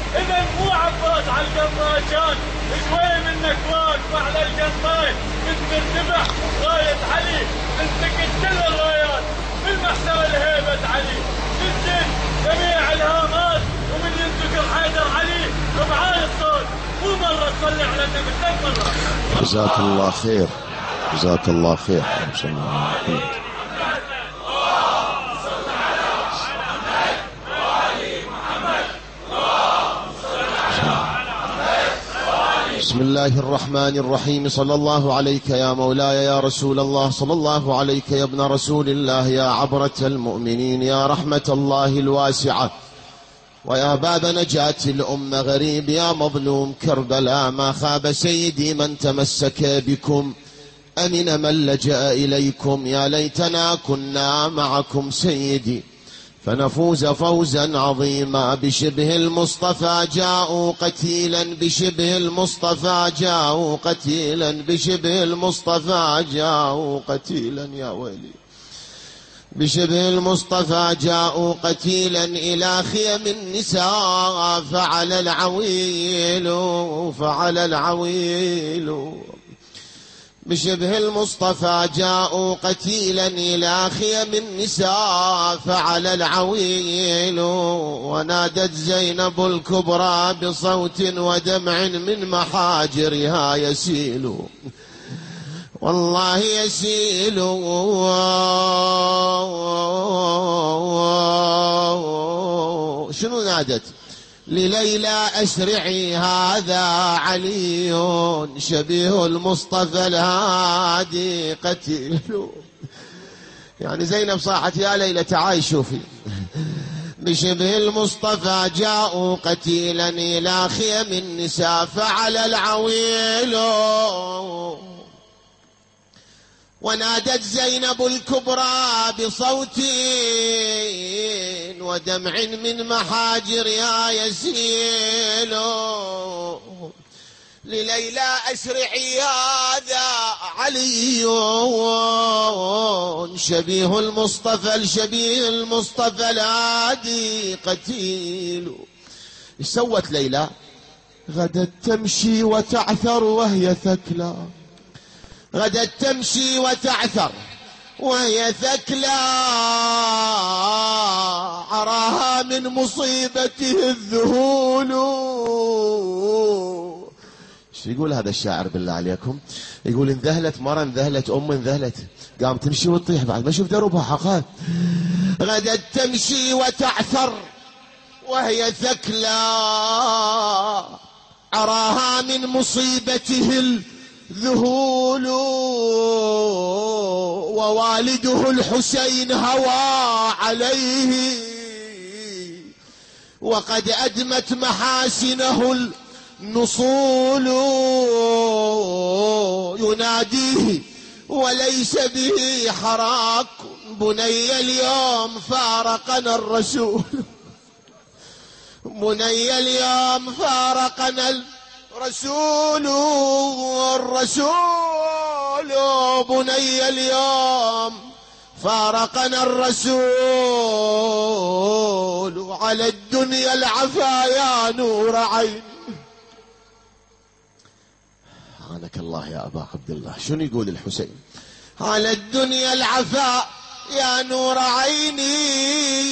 إذا مو عباس على القماشان، شوي منك واقف على القنطين، كنت مرتفع راية علي، انتقد كل الرايات بالمحتوى لهيبة علي، تنزل جميع الهامات، ومن ينذكر حيدر علي ربعاي الصوت، مو مرة تصلي على النبي 3 مرات. جزاك الله خير، جزاك الله خير. بسم الله الرحمن الرحيم. صلى الله عليك يا مولاي يا رسول الله، صلى الله عليك يا ابن رسول الله، يا عبرة المؤمنين، يا رحمة الله الواسعة، ويا باب نجاة الأمة، غريب يا مظلوم كربلاء، ما خاب سيدي من تمسك بكم، أمن من لجأ إليكم، يا ليتنا كنا معكم سيدي فنفوز فوزا عظيما. بشبه المصطفى جاءوا قتيلا، بشبه المصطفى جاءوا قتيلا، بشبه المصطفى جاءوا قتيلا، يا ويلي. بشبه المصطفى جاءوا قتيلا إلى خيم النساء، فعل العويل فعل العويل. بشبه المصطفى جاءوا قتيلا إلى خيم النساء، فعل العويل. ونادت زينب الكبرى بصوت ودمع من محاجرها يسيل، والله يسيل. شنو نادت؟ لليلى أسرعي هذا علي، شبيه المصطفى الهادي قتيل. يعني زينب صاحت يا ليلى تعاي شوفي. بشبه المصطفى جاءوا قتيلا إلى خيم النساء، فعل العويل. ونادت زينب الكبرى بصوت ودمع من محاجرها يسيل، لليلى أسرعي هذا علي، شبيه المصطفى الشبيه المصطفى الهادي قتيل. ايش سوت ليلى؟ غدت تمشي وتعثر وهي ثكلى، غدت تمشي وتعثر وهي ثكلى، عراها من مصيبته الذهول. ايش يقول هذا الشاعر بالله عليكم؟ يقول انذهلت مرة، انذهلت انذهلت، قام تمشي وتطيح بعد ما شوف دربها حقات. غدت تمشي وتعثر وهي ثكلى، عراها من مصيبته ذهول. ووالده الحسين هوى عليه، وقد أدمت محاسنه النصول. يناديه وليس به حراك، بني اليوم فارقنا الرسول، بني اليوم فارقنا الرسول، الرسول بني اليوم فارقنا الرسول، على الدنيا العفا يا نور عين. عانك الله يا أبا عبد الله. شنو يقول الحسين؟ على الدنيا العفا يا نور عيني،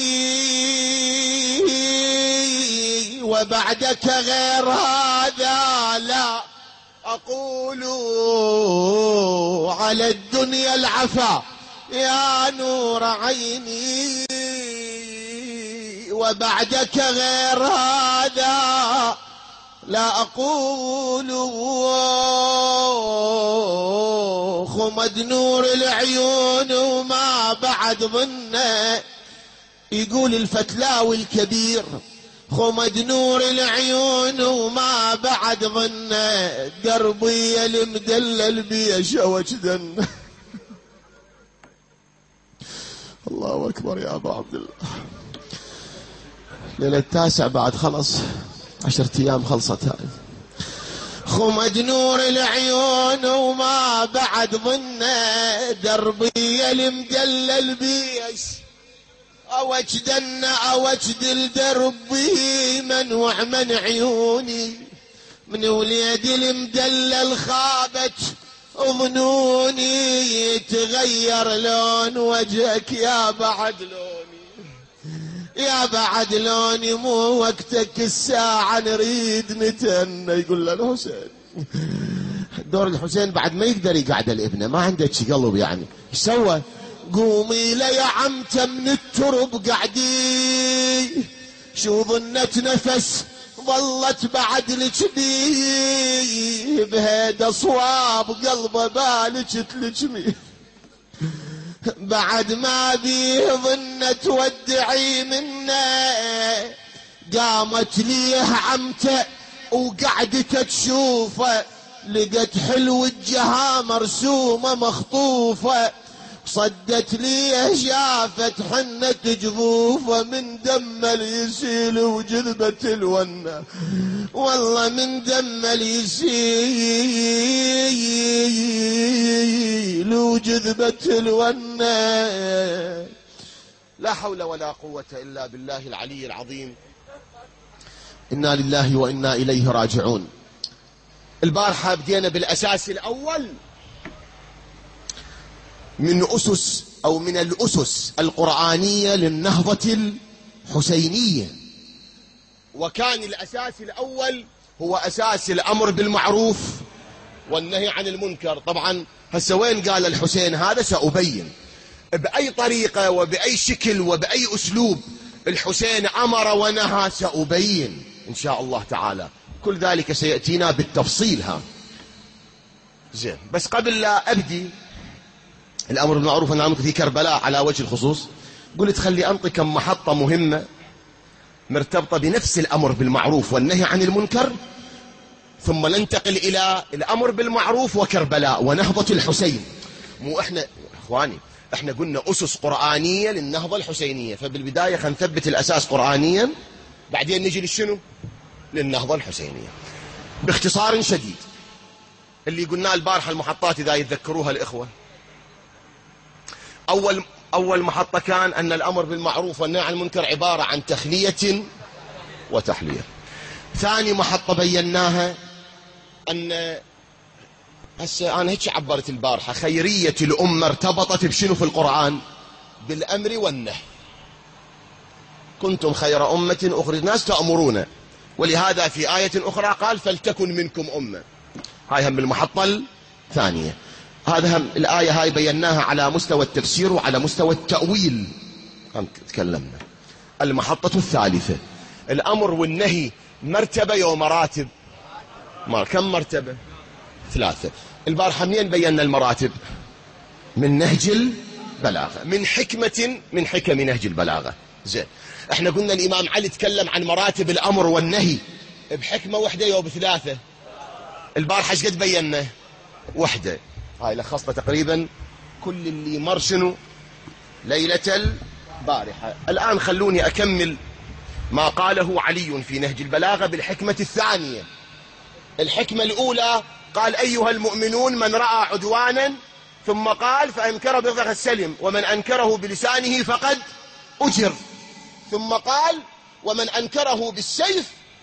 وبعدك غير هذا لا أقول. على الدنيا العفا يا نور عيني، وبعدك غير هذا لا أقول. خمد نور العيون وما بعد ظنه، يقول الفتلاوي الكبير، خمد نور العيون وما بعد ظنه، دربي المدلل بي شوج ذنه. الله أكبر يا أبا عبد الله. ليلة 9 بعد خلص 10 أيام خلصت هاي. خمد نور العيون وما بعد ظنه، دربي المدلل بيش أوجد لدربي منوع من عيوني، من وليدي المدلل خابت ظنوني، يتغير لون وجهك يا بعد لوني، يا بعد لوني، مو وقتك الساعة نريد نتهنى. يقول له الحسين، دور الحسين بعد ما يقدر يقعد الابنه، ما عنده شي قلب يعني، ايش سوى؟ قومي لا يا عمته من الترب قعدي، شو ظنت نفس ظلت بعد لك بي، بهيدا صواب قلبه بالك تلجمي، بعد ما بيه ظنت تودعي منه، قامت ليه عمته وقعدت تشوفه، لقت حلو الجها مرسومة مخطوفة، صدت ليه شافت حنة جفوفه، من دم اليسيل وجذبت الونة، والله من دم اليسيل وجذبت الونة. لا حول ولا قوة إلا بالله العلي العظيم. إنا لله وإنا إليه راجعون. البارحة بدينا بالأساس الأول من أسس أو من الأسس القرآنية للنهضة الحسينية، وكان الأساس الأول هو أساس الأمر بالمعروف والنهي عن المنكر. طبعا هسه وين قال الحسين هذا؟ سأبين بأي طريقة وبأي شكل وبأي أسلوب الحسين أمر ونهى، سأبين إن شاء الله تعالى، كل ذلك سيأتينا بالتفصيل. زين، بس قبل لا أبدي الأمر بالمعروف والنهي عن المنكر في كربلاء على وجه الخصوص، قلت خلي أنطي كم محطة مهمة مرتبطة بنفس الأمر بالمعروف والنهي عن المنكر، ثم ننتقل إلى الأمر بالمعروف وكربلاء ونهضة الحسين. مو إحنا إخواني، إحنا قلنا أسس قرآنية للنهضة الحسينية، فبالبداية خلينا نثبت الأساس قرآنيا، بعدين نجي للشنو؟ للنهضة الحسينية باختصار شديد. اللي قلناه البارحة المحطات إذا يتذكروها الإخوة، أول محطة كان أن الأمر بالمعروف والنهي عن المنكر عبارة عن تخلية وتحلية. ثاني محطة بيناها أن هسه أنا هيك عبرت البارحة، خيرية الأمة ارتبطت بشنو في القرآن؟ بالأمر والنهي. كنتم خير أمة أخرجت الناس تأمرون، ولهذا في آية أخرى قال فلتكن منكم أمة. هاي هم المحطة الثانية. هذا هم الآية هاي بيناها على مستوى التفسير وعلى مستوى التأويل تكلمنا. المحطة الثالثة، الأمر والنهي مرتبة يو مراتب؟ كم مرتبة؟ 3. البارحة منين بينا المراتب؟ من نهج البلاغة، من حكم نهج البلاغة. زين، احنا قلنا الإمام علي تكلم عن مراتب الأمر والنهي بحكمة وحدة يو ب3؟ البارحة ايش قد بينا؟ 1. هاي لخصنا تقريبا كل اللي مر شنو ليلة البارحة. الآن خلوني أكمل ما قاله علي في نهج البلاغة بالحكمة الثانية. الحكمة الأولى قال أيها المؤمنون من رأى عدوانا، ثم قال فأنكره بلفظ السلم، ومن أنكره بلسانه فقد أجر، ثم قال ومن أنكره بالسيف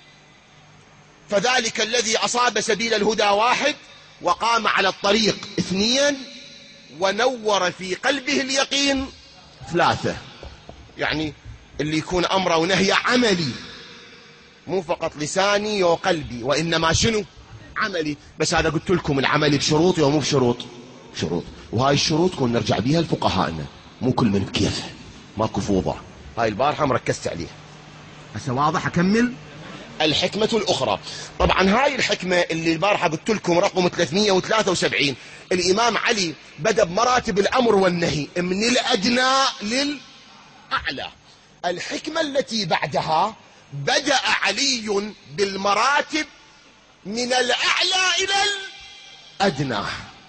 فذلك الذي أصاب سبيل الهدى 1، وقام على الطريق 2، ونور في قلبه اليقين 3. يعني اللي يكون أمر ونهي عملي، مو فقط لساني وقلبي، وإنما شنو؟ عملي. بس هذا قلت لكم العمل بشروط ومو بشروط؟ شروط، وهاي الشروط كون نرجع بيها لفقهائنا، مو كل من بكيفه، ماكو فوضى. هاي البارحة مركزت عليها، هسه واضح. أكمل الحكمة الأخرى. طبعا هاي الحكمة اللي البارحة قلت لكم رقم 373، الإمام علي بدأ بمراتب الأمر والنهي من الأدنى للأعلى. الحكمة التي بعدها بدأ علي بالمراتب من الأعلى إلى الأدنى،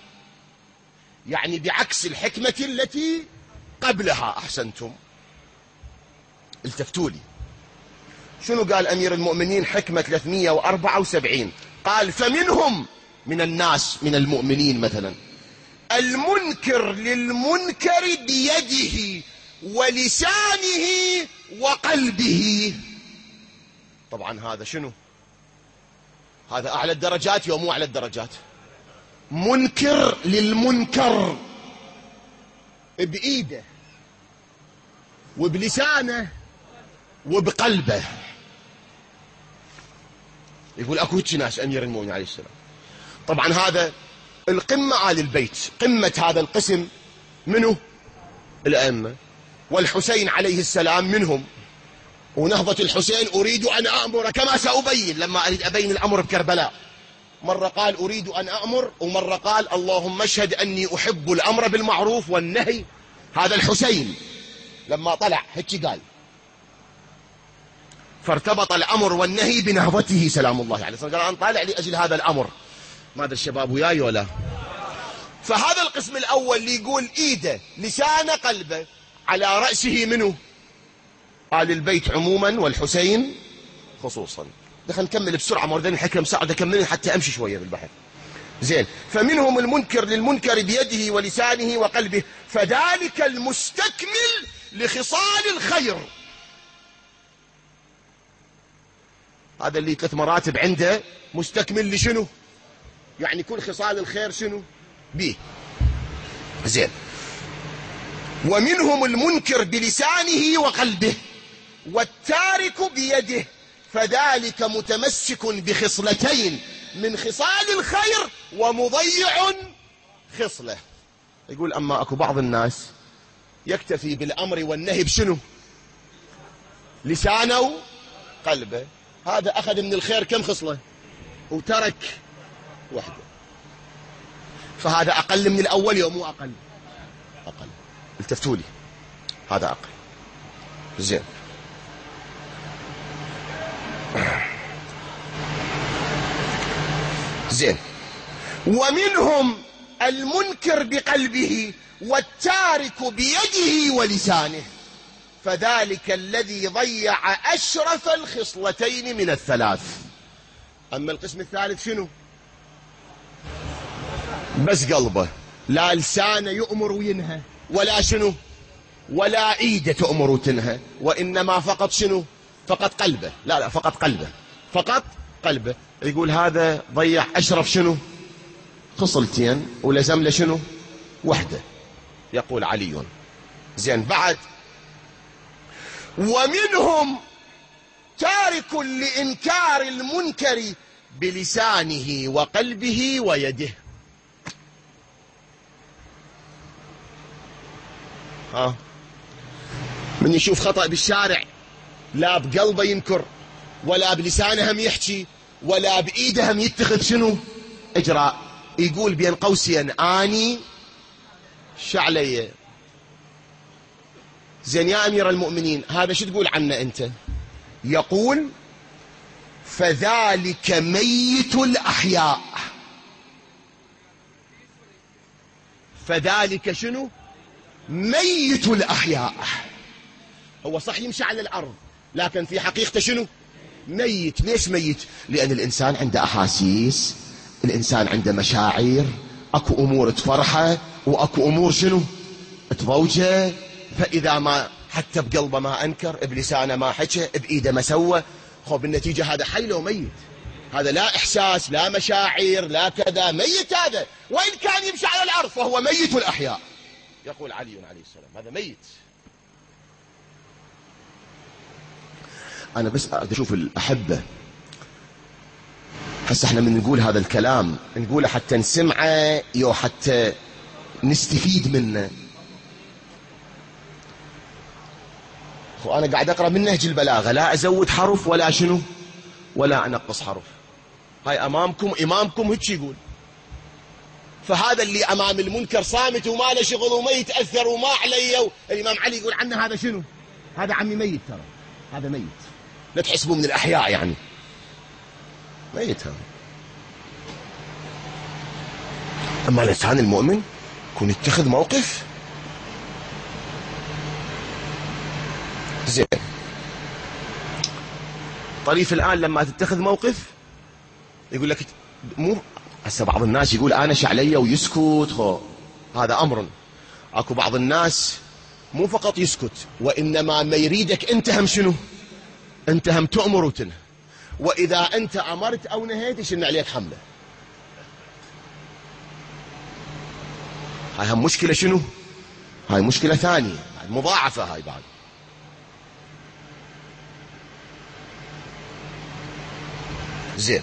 يعني بعكس الحكمة التي قبلها. أحسنتم، التفتوا لي. شنو قال أمير المؤمنين؟ حكمة 374 قال فمنهم، من الناس من المؤمنين مثلا، المنكر للمنكر بيده ولسانه وقلبه. طبعا هذا شنو؟ هذا أعلى الدرجات يوم مو أعلى الدرجات. منكر للمنكر بإيده وبلسانه وبقلبه. يقول أكو هيك ناس أمير المؤمنين عليه السلام. طبعا هذا القمة آل البيت، قمة هذا القسم منه الأئمة، والحسين عليه السلام منهم. ونهضة الحسين أريد أن أأمر كما سأبين لما أريد أبين الأمر بكربلاء. مرة قال أريد أن أأمر، ومرة قال اللهم اشهد أني أحب الأمر بالمعروف والنهي. هذا الحسين لما طلع هيك قال، فارتبط الأمر والنهي بنهضته سلام الله عليه. قال أنا طالع لأجل هذا الأمر. ما أدري الشباب وياي ولا. فهذا القسم الأول اللي يقول إيده لسانه قلبه، على رأسه منه آل البيت عموما والحسين خصوصا. دخل نكمل بسرعة موردين الحكم ساعد أكمل حتى أمشي شوية بالبحث. زين. فمنهم المنكر للمنكر بيده ولسانه وقلبه، فذلك المستكمل لخصال الخير. هذا اللي 3 مراتب عنده مستكمل لشنو؟ يعني كل خصال الخير شنو؟ به. زين. ومنهم المنكر بلسانه وقلبه والتارك بيده، فذلك متمسك بخصلتين من خصال الخير ومضيع خصلة. يقول أما أكو بعض الناس يكتفي بالأمر والنهي بشنو؟ لسانه قلبه. هذا أخذ من الخير كم خصلة وترك واحدة. فهذا أقل من الأول يوم مو أقل؟ أقل. التفتوا لي، هذا أقل. زين. زين. ومنهم المنكر بقلبه والتارك بيده ولسانه، فذلك الذي ضيع أشرف الخصلتين من الثلاث. أما القسم الثالث شنو؟ بس قلبه، لا لسانه يؤمر وينهى، ولا شنو؟ ولا ايده تؤمر وتنهى، وإنما فقط شنو؟ فقط قلبه. لا فقط قلبه، فقط قلبه. يقول هذا ضيع أشرف شنو؟ خصلتين، ولزم له شنو؟ وحده. يقول علي. زين. بعد ومنهم تارك لإنكار المنكر بلسانه وقلبه ويده. من يشوف خطأ بالشارع لا بقلبه ينكر، ولا بلسانه هم يحكي، ولا بإيده هم يتخذ شنو؟ إجراء. يقول بين قوسين آني شعلية. زين يا أمير المؤمنين، هذا شو تقول عنه أنت؟ يقول فذلك ميت الأحياء. فذلك شنو؟ ميت الأحياء. هو صح يمشي على الأرض، لكن في حقيقته شنو؟ ميت. ليش ميت؟ لأن الإنسان عنده أحاسيس، الإنسان عنده مشاعر، أكو أمور تفرحه وأكو أمور شنو؟ تضوجه. فإذا ما حتى بقلبه ما أنكر، بلسانه ما حكى، بإيده ما سوى، خب بالنتيجة هذا حي لو ميت. هذا لا إحساس، لا مشاعر، لا كذا، ميت هذا. وإن كان يمشي على الأرض فهو ميت الأحياء. يقول علي عليه السلام هذا ميت. أنا بس أشوف الأحبة، هسه احنا من نقول هذا الكلام نقوله حتى نسمعه يو حتى نستفيد منه. وأنا قاعد أقرأ من نهج البلاغة، لا أزود حرف ولا شنو ولا أنقص حرف. هاي أمامكم، إمامكم هيك يقول. فهذا اللي أمام المنكر صامت وما له شغل وما يتأثر وما عليه. الإمام علي يقول عنه هذا شنو؟ هذا عمي ميت، ترى هذا ميت، لا تحسبوه من الأحياء، يعني ميت هذا. أما الإنسان المؤمن يكون يتخذ موقف. زين. طريف الآن لما تتخذ موقف يقول لك مو هسه بعض الناس يقول أنا شعلية ويسكت، هذا أمر. أكو بعض الناس مو فقط يسكت، وإنما ما يريدك أنت هم شنو؟ أنت هم تؤمر وتنهى، وإذا أنت أمرت أو نهيت يشن عليك حملة. هاي هم مشكلة شنو؟ هاي مشكلة ثانية، هاي مضاعفة هاي بعد. زين،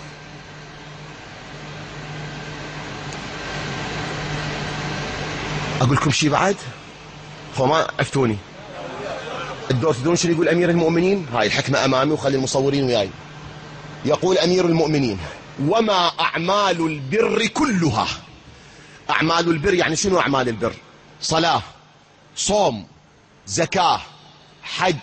أقول لكم شيء بعد، خو ما أفتوني. الدور تدرون شنو يقول أمير المؤمنين؟ هاي الحكمة أمامي وخلي المصورين وياي. يقول أمير المؤمنين: وما أعمال البر كلها. أعمال البر يعني شنو أعمال البر؟ صلاة، صوم، زكاة، حج.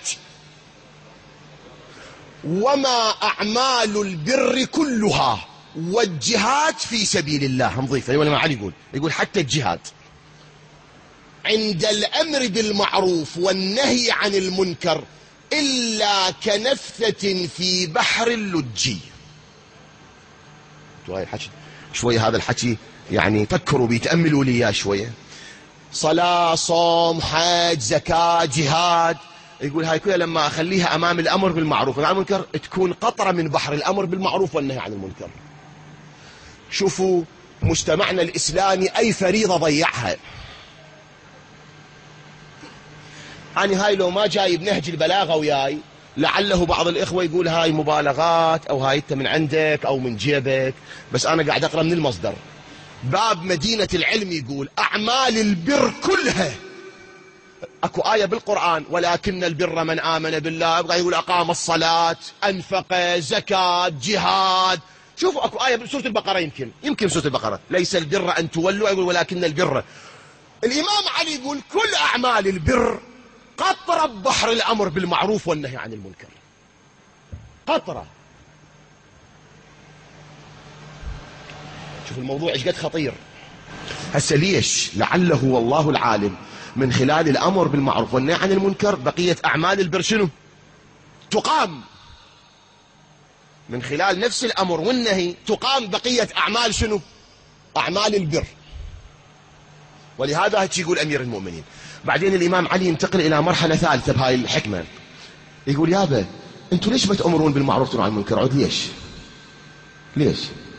وما أعمال البر كلها والجهاد في سبيل الله. نضيف ولا ما علي يقول حتى الجهاد عند الأمر بالمعروف والنهي عن المنكر إلا كنفثة في بحر اللجي. هاي الحكي شوية، هذا الحكي يعني فكروا بيتأملوا لي إياه شوية. صلاة، صوم، حج، زكاة، جهاد. يقول هاي كلها لما أخليها أمام الأمر بالمعروف والنهي عن المنكر تكون قطرة من بحر الأمر بالمعروف والنهي عن المنكر. شوفوا مجتمعنا الإسلامي أي فريضة ضيعها. يعني هاي لو ما جايب نهج البلاغة وياي لعله بعض الإخوة يقول هاي مبالغات أو هاي أنت من عندك أو من جيبك، بس أنا قاعد أقرأ من المصدر. باب مدينة العلم يقول أعمال البر كلها. أكو آية بالقرآن: ولكن البر من آمن بالله. يبقى يقول أقام الصلاة، أنفق، زكاة، جهاد. شوفوا أكو آية بسورة البقرة، يمكن سورة البقرة: ليس البر أن تولوا، يقول ولكن البر. الإمام علي يقول كل أعمال البر قطرة بحر الأمر بالمعروف والنهي عن المنكر. قطرة. شوف الموضوع ايش قد خطير. هسه ليش؟ لعله والله العالم من خلال الأمر بالمعروف والنهي عن المنكر بقية أعمال البر شنو؟ تقام. من خلال نفس الأمر والنهي تقام بقية أعمال شنو؟ أعمال البر. ولهذا هيك يقول أمير المؤمنين. بعدين الإمام علي ينتقل إلى مرحلة ثالثة بهاي الحكمة. يقول يابا أنتوا ليش ما تأمرون بالمعروف وتنهون عن المنكر؟ عود ليش؟ ليش؟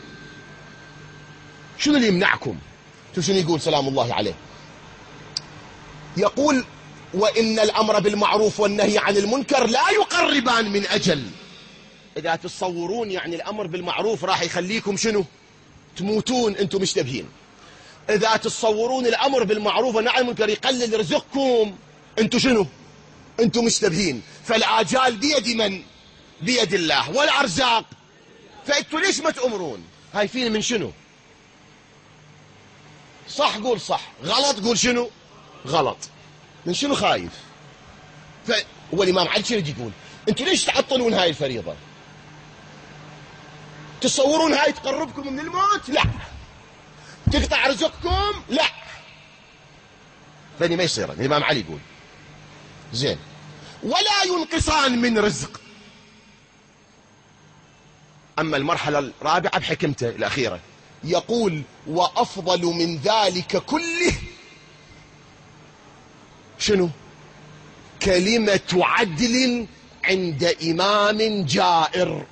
شنو اللي يمنعكم؟ شنو يقول سلام الله عليه؟ يقول وإن الأمر بالمعروف والنهي عن المنكر لا يقربان من أجل. إذا تتصورون يعني الأمر بالمعروف راح يخليكم شنو؟ تموتون أنتم مشتبهين. إذا تتصورون الأمر بالمعروف والنهي عن المنكر يقلل رزقكم، أنتم شنو؟ أنتم مشتبهين. فالآجال بيد من؟ بيد الله، والأرزاق. فأنتوا ليش ما تأمرون؟ هايفين من شنو؟ صح قول صح، غلط قول شنو؟ غلط. من شنو خايف؟ والإمام علي شنو يقول؟ أنتوا ليش تعطلون هاي الفريضة؟ تصورون هاي تقربكم من الموت؟ لا. تقطع رزقكم؟ لا. فاني ما يصير. الإمام علي يقول زين ولا ينقصان من رزق. أما المرحلة الرابعة بحكمته الأخيرة يقول وأفضل من ذلك كله شنو؟ كلمة عدل عند إمام جائر.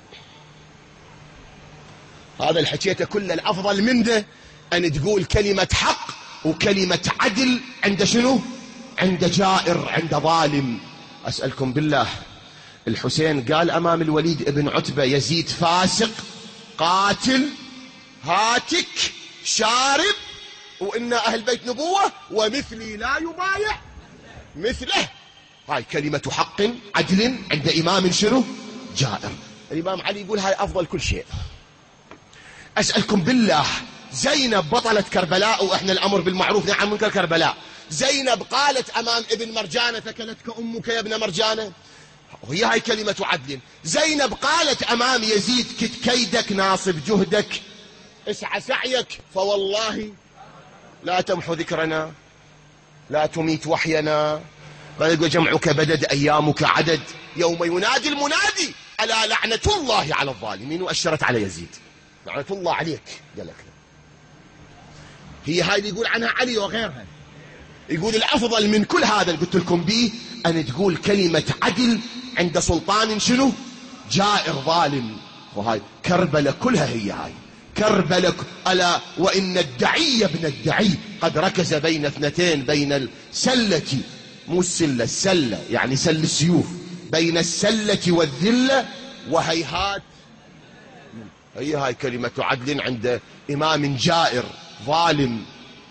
هذا الحكيته كله الأفضل منه أن تقول كلمة حق وكلمة عدل عند شنو؟ عند جائر، عند ظالم. أسألكم بالله، الحسين قال أمام الوليد ابن عتبة يزيد فاسق قاتل هاتك شارب، وإن أهل بيت نبوة ومثلي لا يبايع مثله. هاي كلمة حق عدل عند إمام شنو؟ جائر. الإمام علي يقول هاي أفضل كل شيء. أسألكم بالله، زينب بطلة كربلاء وإحنا الأمر بالمعروف نهي عن المنكر كربلاء، زينب قالت أمام ابن مرجانة ثكلتك أمك يا ابن مرجانة، وهي هاي كلمة عدل. زينب قالت أمام يزيد كد كيدك ناصب جهدك اسعى سعيك، فوالله لا تمحو ذكرنا لا تميت وحينا، بل جمعك بدد أيامك عدد، يوم ينادي المنادي ألا لعنة الله على الظالمين. وأشرت على يزيد لعنة الله عليك. قال لك هي هاي اللي يقول عنها علي وغيرها. يقول الأفضل من كل هذا اللي قلت لكم به أن تقول كلمة عدل عند سلطان شنو؟ جائر ظالم. وهاي كربلاء كلها هي هاي كربلاء. ألا وإن الدعي ابن الدعي قد ركز بين اثنتين، بين السلة، مو السلة، السلة يعني سل السيوف، بين السلة والذلة، وهيهات. هي هاي كلمة عدل عند إمام جائر ظالم.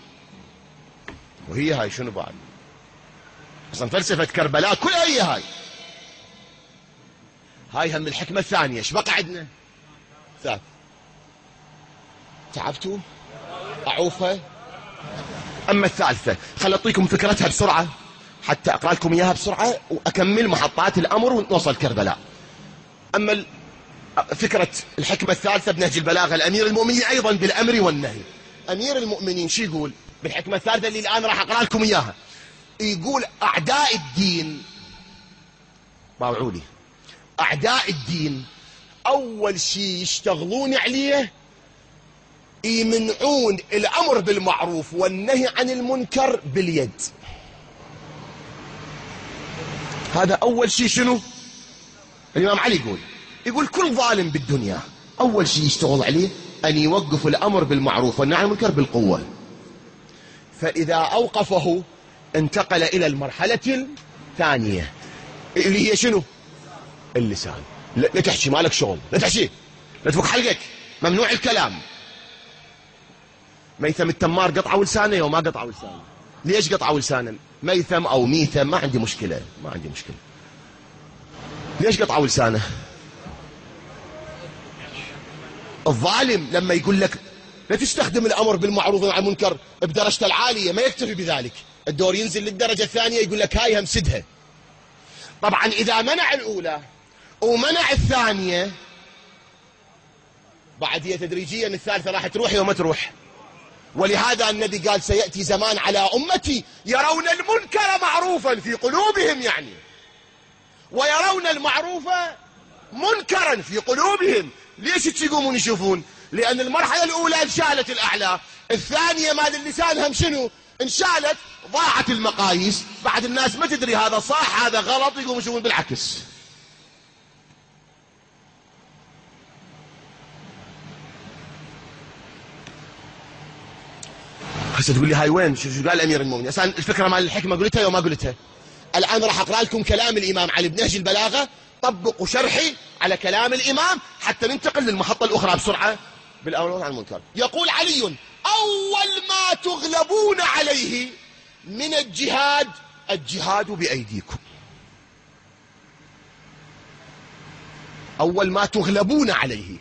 وهي هاي شنو بعد؟ أصلا فلسفة كربلاء كلها هي هاي. هاي هم الحكمة الثانية. ايش بقى عندنا؟ ثالث. تعبتوا؟ أعوفها؟ أما الثالثة خل أعطيكم فكرتها بسرعة حتى أقرأ لكم إياها بسرعة وأكمل محطات الأمر ونوصل كربلاء. أما فكرة الحكمة الثالثة بنهج البلاغة، الأمير المؤمنين أيضا بالأمر والنهي. أمير المؤمنين شو يقول بالحكمة الثالثة اللي الآن راح أقرأ لكم إياها؟ يقول أعداء الدين، باوعوا لي، أعداء الدين أول شيء يشتغلون عليه يمنعون الأمر بالمعروف والنهي عن المنكر باليد. هذا أول شيء. شنو الإمام علي يقول كل ظالم بالدنيا أول شيء يشتغل عليه أن يوقف الأمر بالمعروف والنهي عن المنكر بالقوة. فإذا أوقفه انتقل إلى المرحلة الثانية اللي هي شنو؟ اللسان. لا تحكي، مالك شغل، لا تحكي، لا تفك حلقك، ممنوع الكلام. ميثم التمار قطعوا لسانه وما قطعوا لسانه. ليش قطعوا لسانه؟ ميثم أو ميثم ما عندي مشكلة، ما عندي مشكلة. ليش قطعوا لسانه؟ الظالم لما يقول لك لا تستخدم الأمر بالمعروف والنهي عن المنكر بدرجته العالية ما يكتفي بذلك، الدور ينزل للدرجة الثانية، يقول لك هاي همسدها. طبعا إذا منع الأولى ومنع الثانية بعد هي تدريجيا الثالثة راح تروح وما تروح. ولهذا النبي قال سيأتي زمان على أمتي يرون المنكر معروفا في قلوبهم يعني، ويرون المعروف منكرا في قلوبهم. ليش تقومون يشوفون؟ لأن المرحلة الأولى انشالت الأعلى، الثانية مال اللسان هم شنو؟ انشالت، ضاعت المقاييس، بعد الناس ما تدري هذا صح هذا غلط، يقومون يشوفون بالعكس. هسه تقول لي هاي وين؟ شو قال أمير المؤمنين؟ أصلا الفكرة مال الحكمة قلتها وما قلتها. الآن راح أقرأ لكم كلام الإمام علي بنهج البلاغة، طبقوا شرحي على كلام الإمام حتى ننتقل للمحطة الأخرى بسرعة بالأمر والنهي عن المنكر. يقول علي: أول ما تغلبون عليه من الجهاد بأيديكم. أول ما تغلبون عليه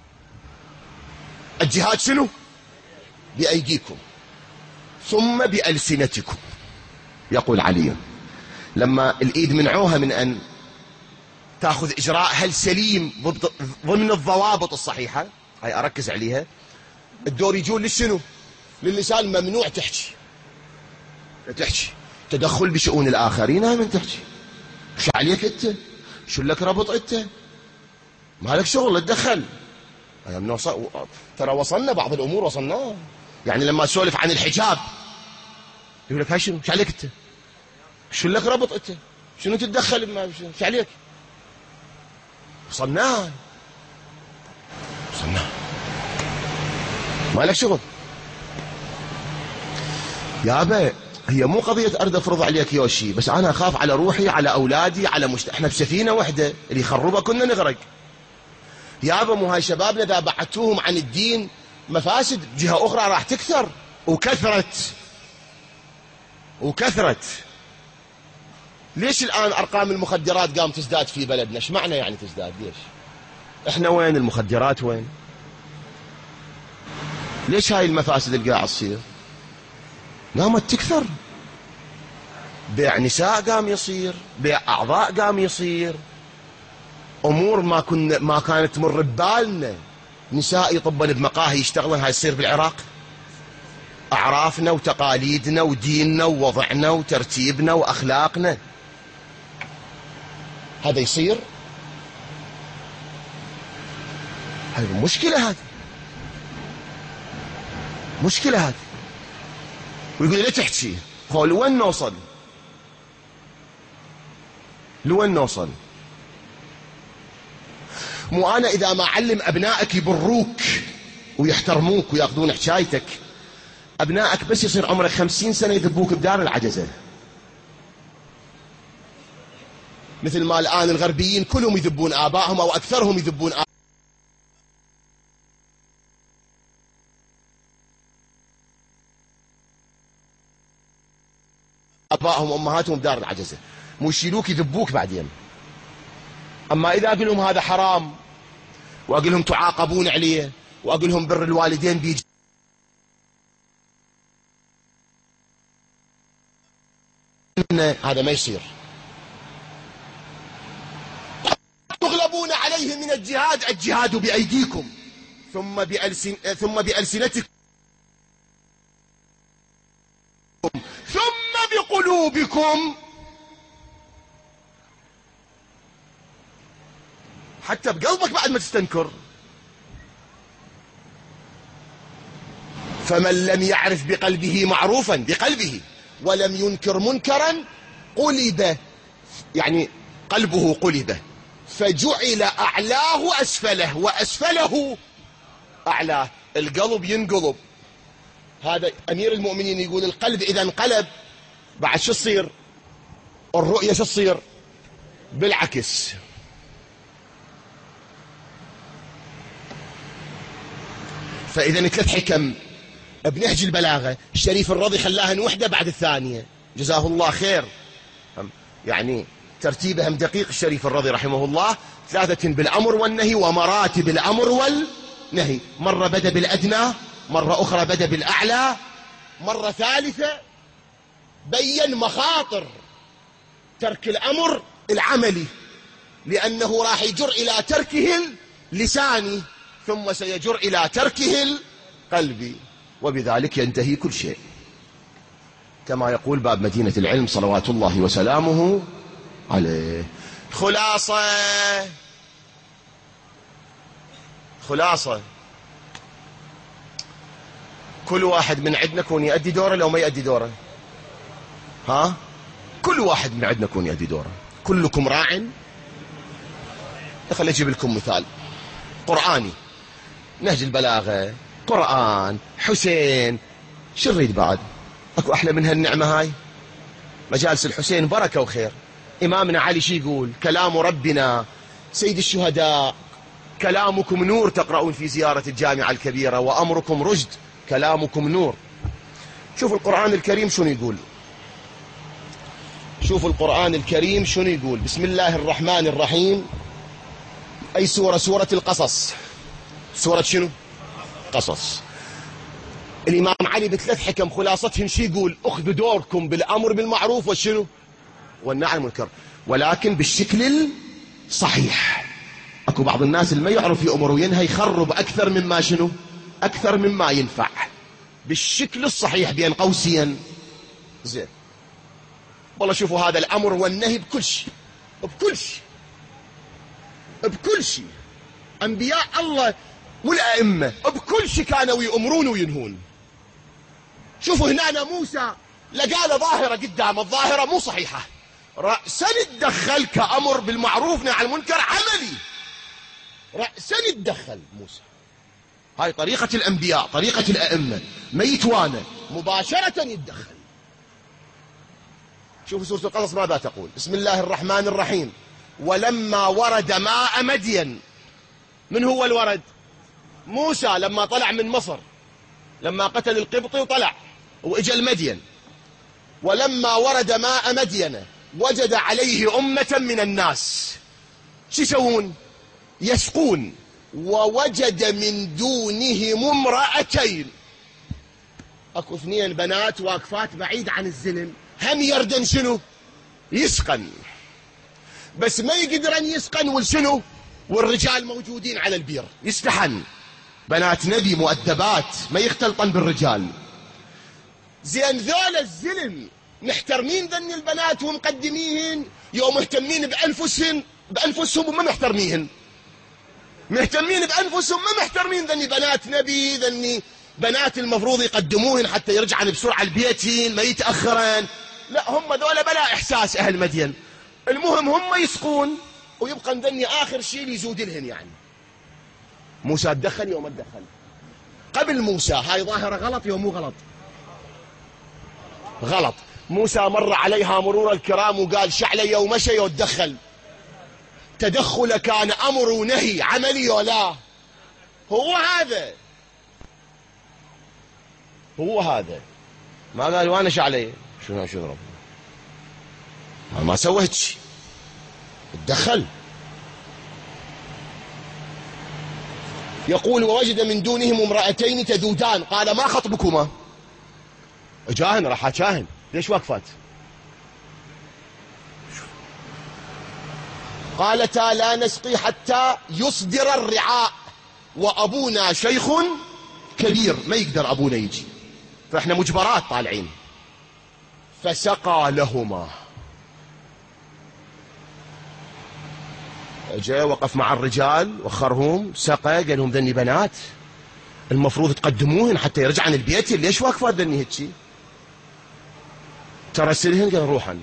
الجهاد شنو؟ بأيديكم ثم بألسنتكم. يقول علي لما الإيد منعوها من أن تأخذ إجراءها السليم ضمن الضوابط الصحيحة، هاي أركز عليها، الدور يجون للشنو؟ للسان. ممنوع تحكي، لا تحكي، تدخل بشؤون الآخرين من تحكي. شو عليك أنت؟ شو لك ربط أنت؟ مالك شغل، لا تدخل. ترى وصلنا بعض الأمور وصلنا، يعني لما أسولف عن الحجاب يقول لك هاي شنو؟ شو عليك أنت؟ شو لك ربط أنت؟ شنو تتدخل؟ شو عليك؟ وصلنا ما لك شغل. يابا هي مو قضية أريد أفرض عليك يوشي، بس أنا أخاف على روحي، على أولادي، على إحنا بسفينة واحدة، اللي يخربها كنا نغرق. يابا مو هاي شبابنا إذا بعتوهم عن الدين مفاسد جهة أخرى راح تكثر وكثرت. ليش الآن أرقام المخدرات قام تزداد في بلدنا؟ ايش معنى يعني تزداد؟ ليش؟ احنا وين المخدرات وين؟ ليش هاي المفاسد اللي قاعد تصير؟ قامت تكثر، بيع نساء قام يصير، بيع أعضاء قام يصير، أمور ما كانت تمر ببالنا. نساء يطبن بمقاهي يشتغلن، هاي يصير بالعراق. أعرافنا وتقاليدنا وديننا ووضعنا وترتيبنا وأخلاقنا هذا يصير؟ هاي مشكلة هذه. ويقول لا تحكي، لوين نوصل؟ لوين نوصل؟ مو أنا إذا ما علم أبنائك يبروك ويحترموك ويأخذون حكايتك، أبنائك بس يصير عمرك 50 سنة يذبوك بدار العجزة. مثل ما الآن الغربيين كلهم يذبون آبائهم أو أكثرهم يذبون آبائهم وأمهاتهم بدار العجزة، مو يشيلوك يذبوك بعدين. أما إذا أقول لهم هذا حرام وأقول لهم تعاقبون عليه وأقول لهم بر الوالدين بيجي، هذا ما يصير. تغلبون عليه من الجهاد، الجهاد بأيديكم ثم بألسنتكم ثم بقلوبكم، حتى بقلبك بعد ما تستنكر. فمن لم يعرف بقلبه معروفا بقلبه ولم ينكر منكرا قلب، يعني قلبه قلب فجعل أعلاه أسفله وأسفله أعلاه. القلب ينقلب. هذا أمير المؤمنين يقول القلب إذا انقلب بعد شو تصير؟ الرؤية شو تصير؟ بالعكس. فإذا 3 حكم بنهج البلاغة الشريف الرضي خلاها وحدة بعد الثانية، جزاه الله خير. يعني ترتيبهم دقيق الشريف الرضي رحمه الله، 3 بالأمر والنهي ومراتب الأمر والنهي. مرة بدأ بالأدنى، مرة أخرى بدأ بالأعلى، مرة ثالثة بين مخاطر ترك الأمر العملي، لأنه راح يجر إلى تركه اللساني ثم سيجر إلى تركه القلبي، وبذلك ينتهي كل شيء، كما يقول باب مدينة العلم صلوات الله وسلامه عليه. خلاصة كل واحد من عندنا كون يؤدي دوره لو ما يؤدي دوره. كل واحد من عندنا كون يؤدي دوره. كلكم راع. خليني اجيب لكم مثال قرآني، نهج البلاغة، قرآن، حسين، شو نريد بعد؟ اكو احلى من هالنعمة هاي؟ مجالس الحسين بركة وخير. امامنا علي شي يقول؟ كلام ربنا سيد الشهداء كلامكم نور تقرؤون في زيارة الجامعة الكبيرة وأمركم رشد كلامكم نور. شوف القرآن الكريم شنو يقول، شوف القرآن الكريم شنو يقول. بسم الله الرحمن الرحيم. أي سورة؟ سورة القصص. سورة شنو؟ قصص. الإمام علي ب3 حكم خلاصتهم شي يقول؟ أخذوا دوركم بالأمر بالمعروف والشنو؟ والنهي عن المنكر، ولكن بالشكل الصحيح. اكو بعض الناس اللي ما يعرف يأمر وينهى يخرب أكثر مما شنو؟ أكثر مما ينفع. بالشكل الصحيح بين قوسين. زين. والله شوفوا هذا الأمر والنهي بكل شيء، بكل شيء، بكل شيء. أنبياء الله والأئمة بكل شيء كانوا يأمرون وينهون. شوفوا هنا موسى لقى له ظاهرة قدام، الظاهرة مو صحيحة، رأسا اتدخل كأمر بالمعروف نهي عن المنكر عملي، رأسا اتدخل موسى. هاي طريقة الأنبياء، طريقة الأئمة، ما يتوانى، مباشرة يتدخل. شوفوا سورة القصص ماذا تقول. بسم الله الرحمن الرحيم. ولما ورد ماء مدين. من هو الورد؟ موسى لما طلع من مصر، لما قتل القبطي وطلع وإجا المدين. ولما ورد ماء مدين وجد عليه أمة من الناس. شو يسوون؟ يسقون. ووجد من دونهم امرأتين. اكو 2 بنات واقفات بعيد عن الزلم، هم يردن شنو؟ يسقن، بس ما يقدرن يسقن والشنو؟ والرجال موجودين على البير يستحن. بنات نبي مؤدبات ما يختلطن بالرجال. زين ذول الزلم محترمين ذن البنات ومقدميهن، يوم مهتمين بأنفسهم وما محترميهن، مهتمين بأنفسهم ما محترمين ذني بنات نبي، ذني بنات المفروض يقدموهن حتى يرجعن بسرعة لبيتهن ما يتأخرن. لا، هم ذولا بلا إحساس أهل مدين. المهم هم يسقون ويبقى نذني آخر شيء يزود لهن. يعني موسى تدخل يوم ما تدخل. قبل موسى هاي ظاهرة غلط يوم مو غلط؟ غلط. موسى مر عليها مرور الكرام وقال شعلي ومشي وتدخل. تدخل كان أمر ونهي عملي ولا؟ هو هذا، هو هذا. ما قال وانا شعلي شنو رب ما سويت شيء، تدخل. يقول ووجد من دونهم امرأتين تذودان قال ما خطبكما؟ جاهن راح جاهن، ليش واقفات؟ قالتا لا نسقي حتى يصدر الرعاء وأبونا شيخ كبير، ما يقدر أبونا يجي، فإحنا مجبرات طالعين. فسقى لهما. جاء وقف مع الرجال وخرهم سقى، قال لهم ذني بنات المفروض تقدموهن حتى يرجعن البيت، ليش واقفات ذني هيك؟ ترسلهن قال روحن.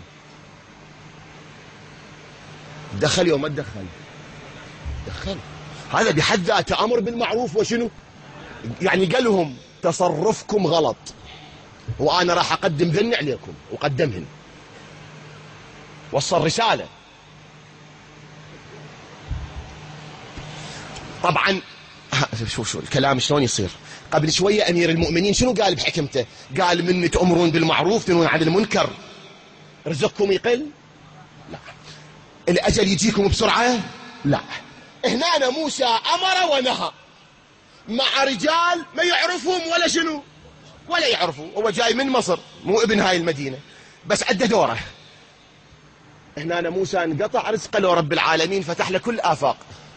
دخل يوم ما تدخل؟ دخل. هذا بحد ذاته أمر بالمعروف وشنو؟ يعني قال لهم تصرفكم غلط وأنا راح أقدم ذني عليكم، وقدمهن. وصل رسالة. طبعا شو الكلام شلون يصير. قبل شوية أمير المؤمنين شنو قال بحكمته؟ قال من تأمرون بالمعروف تنهون عن المنكر رزقكم يقل؟ لا. الأجل يجيكم بسرعة؟ لا. هنا موسى أمر ونهى مع رجال ما يعرفهم ولا شنو ولا يعرفوا. هو جاي من مصر، مو ابن هاي المدينة، بس عنده دوره. هنا موسى انقطع رزقه له رب العالمين، فتح له كل آفاق.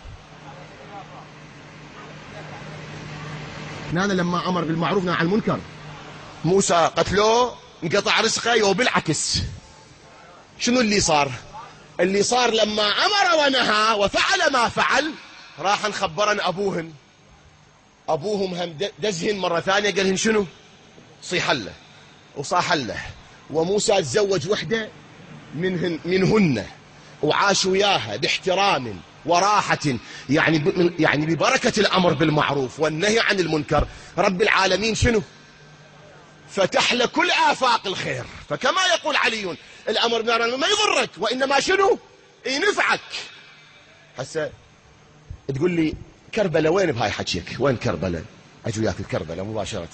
هنا لما أمر بالمعروف نهى عن المنكر، موسى قتلوه انقطع رزقه. وبالعكس شنو اللي صار؟ اللي صار لما أمر ونهى وفعل ما فعل، راح نخبرن أبوهن. أبوهم هم دزهن مرة ثانية، قالهن شنو؟ صيح له وصاح له. وموسى تزوج وحدة منهن وعاش وياها باحترام وراحة. يعني ببركة الأمر بالمعروف والنهي عن المنكر رب العالمين شنو؟ فتح له كل آفاق الخير. فكما يقول علي الأمر بالمعروف ما يضرك وإنما شنو؟ ينفعك. هسه تقول لي كربلاء وين بهاي حكيك؟ وين كربلاء؟ أجي وياك الكربلاء مباشرة.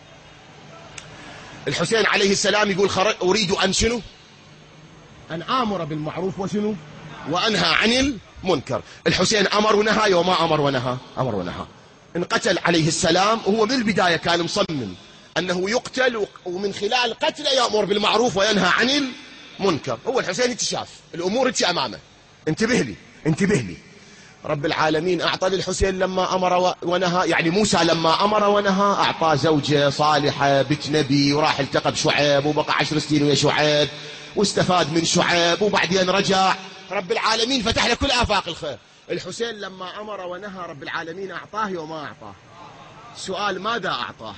الحسين عليه السلام يقول أريد أن شنو؟ أن آمر بالمعروف وشنو؟ وأنهى عن المنكر. الحسين أمر ونهى وما أمر ونهى؟ أمر ونهى. انقتل عليه السلام، وهو بالبداية كان مصمم أنه يقتل، ومن خلال قتله يأمر بالمعروف وينهى عن المنكر. هو الحسين يتشاف الأمور انت أمامه. انتبه لي انتبه لي. رب العالمين أعطى للحسين لما أمر ونهى، يعني موسى لما أمر ونهى أعطى زوجة صالحة بنت نبي، وراح التقى بشعيب وبقى 10 سنين ويا شعيب واستفاد من شعيب، وبعدين رجع. رب العالمين فتح له كل آفاق الخير. الحسين لما أمر ونهى رب العالمين أعطاه وما أعطاه. سؤال ماذا أعطاه؟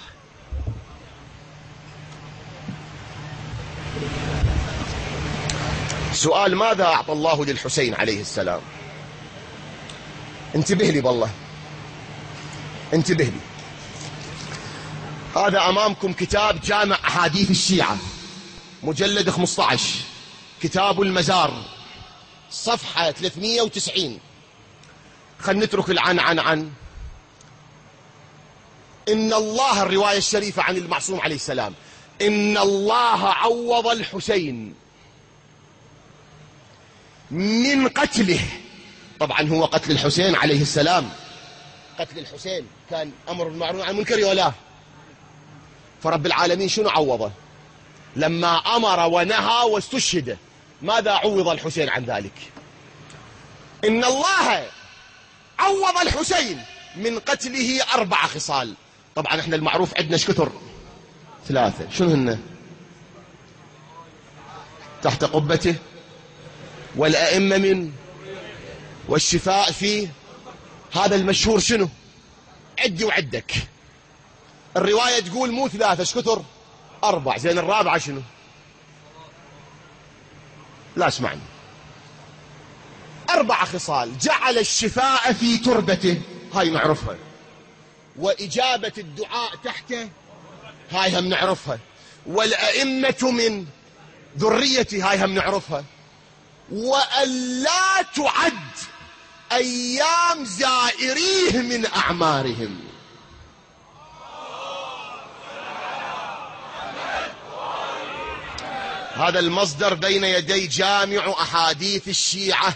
سؤال ماذا أعطى الله للحسين عليه السلام؟ انتبه لي بالله انتبه لي. هذا أمامكم كتاب جامع أحاديث الشيعة مجلد 15، كتاب المزار، صفحة 390. خلنا نترك عن إن الله، الرواية الشريفة عن المعصوم عليه السلام، إن الله عوض الحسين من قتله. طبعا هو قتل الحسين عليه السلام، قتل الحسين كان أمر بالمعروف عن المنكر ولا؟ فرب العالمين شنو عوضه؟ لما أمر ونهى واستشهد ماذا عوض الحسين عن ذلك؟ إن الله عوض الحسين من قتله 4 خصال. طبعا احنا المعروف عندنا شكثر 3. شنو هن؟ تحت قبته، والأئمة من، والشفاء فيه. هذا المشهور شنو؟ عدي وعدك. الرواية تقول مو 3، ايش كثر؟ 4. زين الرابعة شنو؟ لا اسمعني. 4 خصال: جعل الشفاء في تربته، هاي نعرفها، وإجابة الدعاء تحته، هاي هم نعرفها، والأئمة من ذريته، هاي هم نعرفها، وأن لا تعد أيام زائريه من أعمارهم. هذا المصدر بين يدي جامع أحاديث الشيعة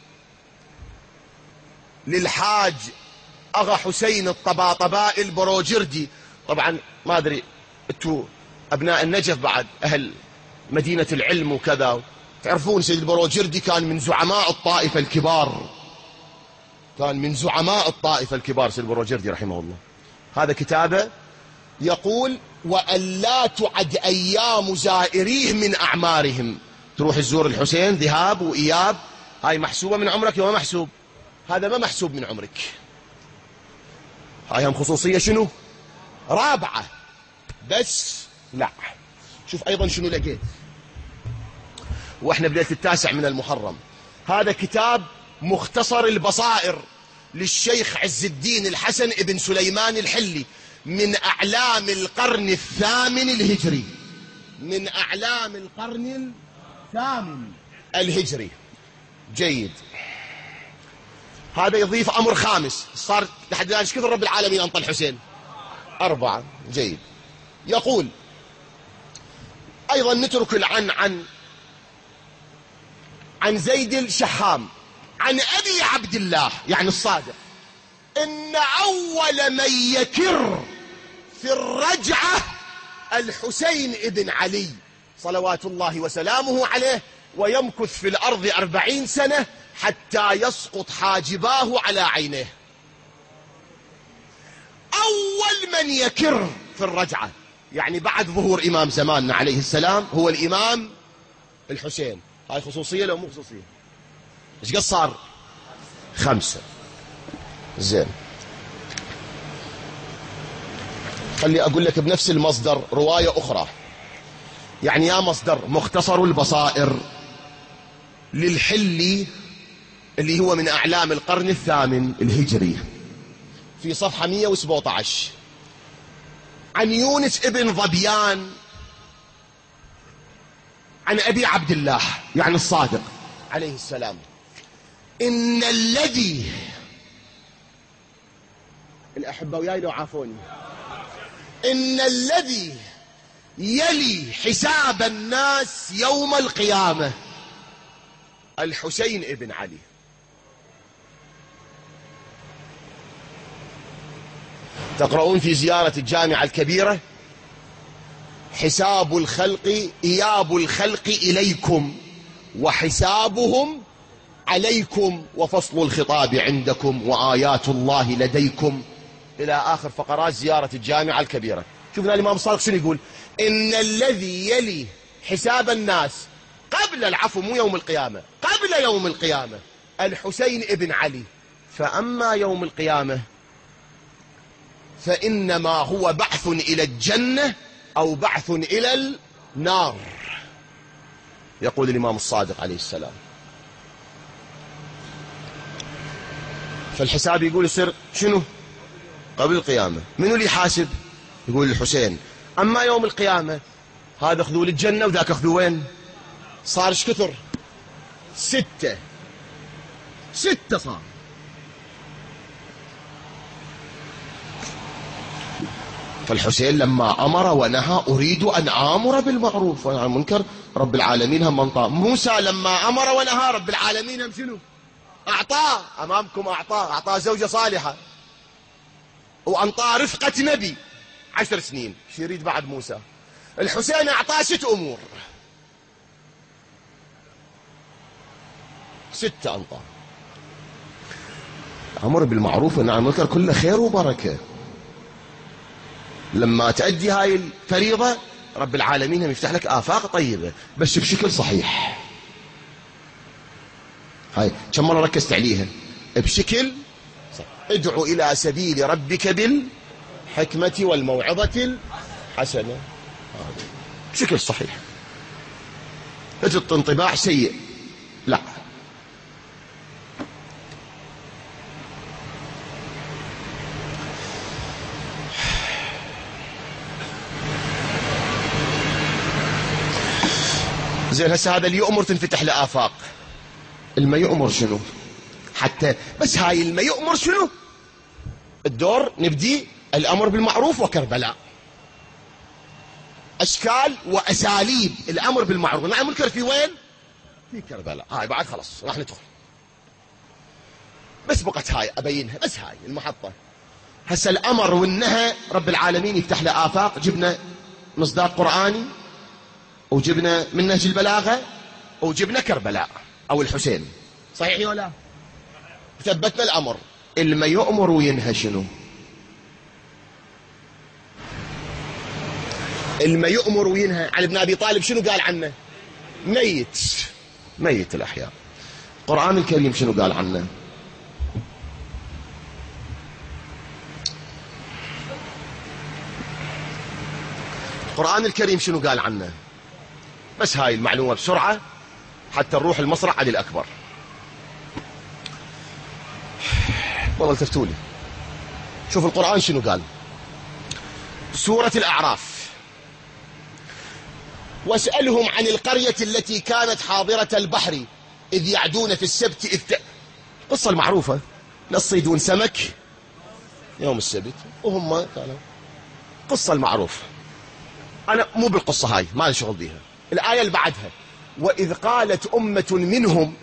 للحاج أغا حسين الطباطبائي البروجردي. طبعا ما أدري أنتوا أبناء النجف بعد أهل مدينة العلم وكذا، تعرفون سيد البروجردي كان من زعماء الطائفة الكبار، كان من زعماء الطائفة الكبار سيد البروجردي رحمه الله. هذا كتابه يقول: وأن لا تعد أيام زائريه من أعمارهم. تروح تزور الحسين ذهاب وإياب، هاي محسوبة من عمرك وما محسوب؟ هذا ما محسوب من عمرك. هاي هم خصوصية شنو؟ رابعة. بس لا، شوف أيضا شنو لقيت وإحنا بداية 9 من المحرم. هذا كتاب مختصر البصائر للشيخ عز الدين الحسن ابن سليمان الحلي، من أعلام القرن 8 الهجري، من أعلام القرن 8 الهجري. جيد. هذا يضيف أمر خامس، صار لحد الآن ايش كثر رب العالمين أنطى الحسين؟ 4. جيد. يقول أيضا نترك عن زيد الشحام عن أبي عبد الله يعني الصادق: إن أول من يكر في الرجعة الحسين ابن علي صلوات الله وسلامه عليه، ويمكث في الأرض 40 سنة حتى يسقط حاجباه على عينيه. أول من يكر في الرجعة يعني بعد ظهور إمام زماننا عليه السلام هو الإمام الحسين. هاي خصوصية لو مو خصوصية؟ ايش قد صار؟ 5. زين، خلي أقول لك بنفس المصدر رواية أخرى، يعني يا مصدر مختصر البصائر للحلي اللي هو من أعلام القرن 8 الهجري، في صفحة 117، عن يونس ابن ظبيان عن أبي عبد الله يعني الصادق عليه السلام: إن الذي، الأحبة وياي لو عافوني، إن الذي يلي حساب الناس يوم القيامة الحسين ابن علي. تقرؤون في زيارة الجامعة الكبيرة: حساب الخلق إياب الخلق إليكم وحسابهم عليكم وفصل الخطاب عندكم وآيات الله لديكم، إلى آخر فقرات زيارة الجامعة الكبيرة. شوفنا الإمام الصادق شنو يقول: إن الذي يلي حساب الناس قبل العفو، مو يوم القيامة، قبل يوم القيامة، الحسين ابن علي، فأما يوم القيامة فإنما هو بعث إلى الجنة أو بعث إلى النار، يقول الإمام الصادق عليه السلام. فالحساب يقول يصير شنو؟ قبل القيامة. منو اللي يحاسب؟ يقول الحسين. أما يوم القيامة هذا أخذوه للجنة وذاك أخذوه وين؟ صار ايش كثر؟ 6 صار. فالحسين لما أمر ونهى: أريد أن آمر بالمعروف وأنهى عن المنكر، رب العالمين هم أنطاه. موسى لما أمر ونهى رب العالمين هم شنو؟ أعطاه. أمامكم أعطاه زوجة صالحة، وأنطاه رفقة نبي 10 سنين. شو يريد بعد موسى؟ الحسين أعطاه 6 أمور، 6 أنطاه: أمر بالمعروف ونهى عن المنكر، كله خير وبركة. لما تأدي هاي الفريضة رب العالمين هم يفتح لك آفاق طيبة، بس بشكل صحيح. هاي كم مرة ركزت عليها؟ بشكل صحيح. ادعو إلى سبيل ربك حكمة والموعظة الحسنة. بشكل صحيح. تجد انطباع سيء. لا، زين. هسه هذا اللي يؤمر تنفتح له آفاق. الما يؤمر شنو؟ حتى بس هاي الما يؤمر شنو؟ الدور نبدي الأمر بالمعروف وكربلاء. أشكال وأساليب الأمر بالمعروف والنهي عن المنكر في وين؟ في كربلاء. هاي بعد خلاص راح ندخل. بس بقت هاي أبينها، بس هاي المحطة. هسه الأمر والنهي رب العالمين يفتح له آفاق. جبنا مصداق قرآني، وجبنا من نهج البلاغة، وجبنا كربلاء أو الحسين. صحيح ولا؟ ثبتنا الأمر. الما يؤمر وينهى شنو؟ الما يؤمر وينهى. علي بن أبي طالب شنو قال عنه؟ ميت، ميت الأحياء. القرآن الكريم شنو قال عنه؟ القرآن الكريم شنو قال عنه؟ بس هاي المعلومة بسرعة حتى نروح المصرع علي الأكبر. والله التفتوا لي. شوف القرآن شنو قال. سورة الأعراف: واسألهم عن القرية التي كانت حاضرة البحر إذ يعدون في السبت قصة المعروفة. لا تصيدون سمك يوم السبت وهم كانوا. قصة المعروفة. أنا مو بالقصة هاي، ما لي شغل بيها. الآية اللي بعدها: وإذ قالت أمة منهم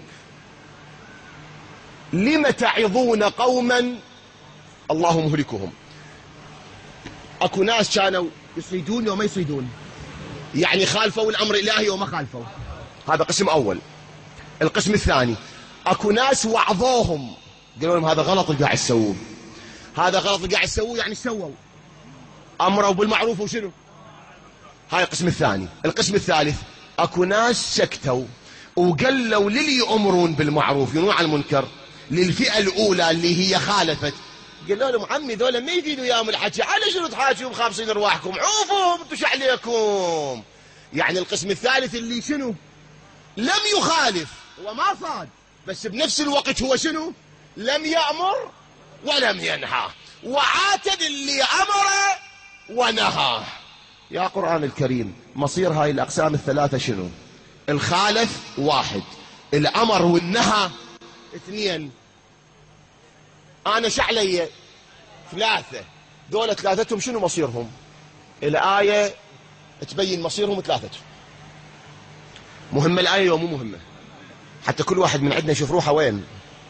لم تعظون قوما الله مهلكهم. أكو ناس كانوا يصيدون وما يصيدون، يعني خالفوا الأمر الإلهي وما خالفوا. هذا قسم أول. القسم الثاني: أكو ناس وعظوهم، قالوا لهم هذا غلط اللي قاعد تسووه، هذا غلط اللي قاعد تسووه، يعني سووا أمروا بالمعروف وشنو. هاي القسم الثاني. القسم الثالث: أكو ناس سكتوا وقالوا للي يأمرون بالمعروف ينهون عن المنكر للفئة الأولى اللي هي خالفت، قالوا لهم عمي ذولا ما يفيدوا يا الحكي، على شنو تحاكيهم خابصين ارواحكم، عوفوا انتوش عليكم. يعني القسم الثالث اللي شنو؟ لم يخالف وما صاد، بس بنفس الوقت هو شنو؟ لم يأمر ولم ينهى، وعاتب اللي أمر ونهى. يا قرآن الكريم، مصير هاي الأقسام الثلاثة شنو؟ الخالف واحد، الأمر والنهى اثنين، أنا شعلي ثلاثة. دول ثلاثتهم شنو مصيرهم؟ الآية تبين مصيرهم ثلاثتهم. مهمة الآية ومو مهمة، حتى كل واحد من عندنا يشوف روحه وين.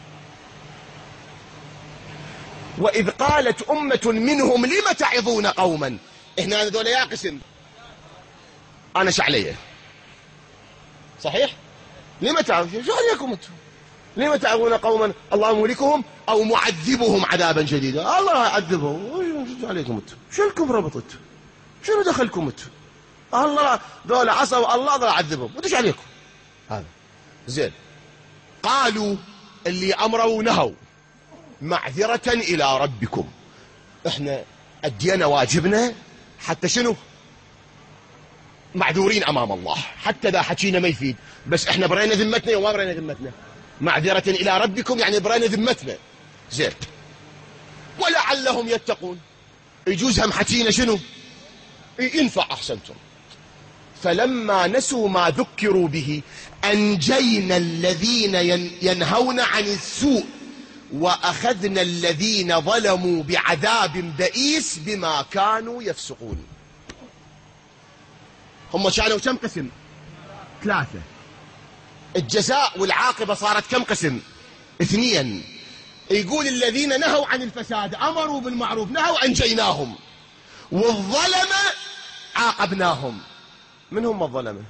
وإذ قالت أمة منهم لم تعظون قوما. هنا دول يا قسم أنا شعلية صحيح؟ لم تعظون، شو عليكم انتم؟ لم تعظون قوما الله مهلكهم أو معذبهم عذابا شديدا. الله يعذبهم، شو عليكم انتم؟ شو لكم ربطت؟ شنو دخلكم انتم؟ الله دول عصوا الله، الله يعذبهم، وش عليكم؟ هذا زين. قالوا اللي أمروا ونهوا معذرة إلى ربكم. احنا أدينا واجبنا حتى شنو؟ معذورين أمام الله، حتى ذا حكينا ما يفيد، بس احنا برينا ذمتنا وما برينا ذمتنا. معذرة إلى ربكم يعني برينا ذمتنا. زين. ولعلهم يتقون، يجوز هم حكينا شنو؟ ينفع. أحسنتم. فلما نسوا ما ذكروا به أنجينا الذين ينهون عن السوء وأخذنا الذين ظلموا بعذاب بئيس بما كانوا يفسقون. هم كانوا كم قسم؟ ثلاثة. الجزاء والعاقبة صارت كم قسم؟ اثنين. يقول الذين نهوا عن الفساد أمروا بالمعروف نهوا أنجيناهم، والظلمة عاقبناهم. من هم الظلمة؟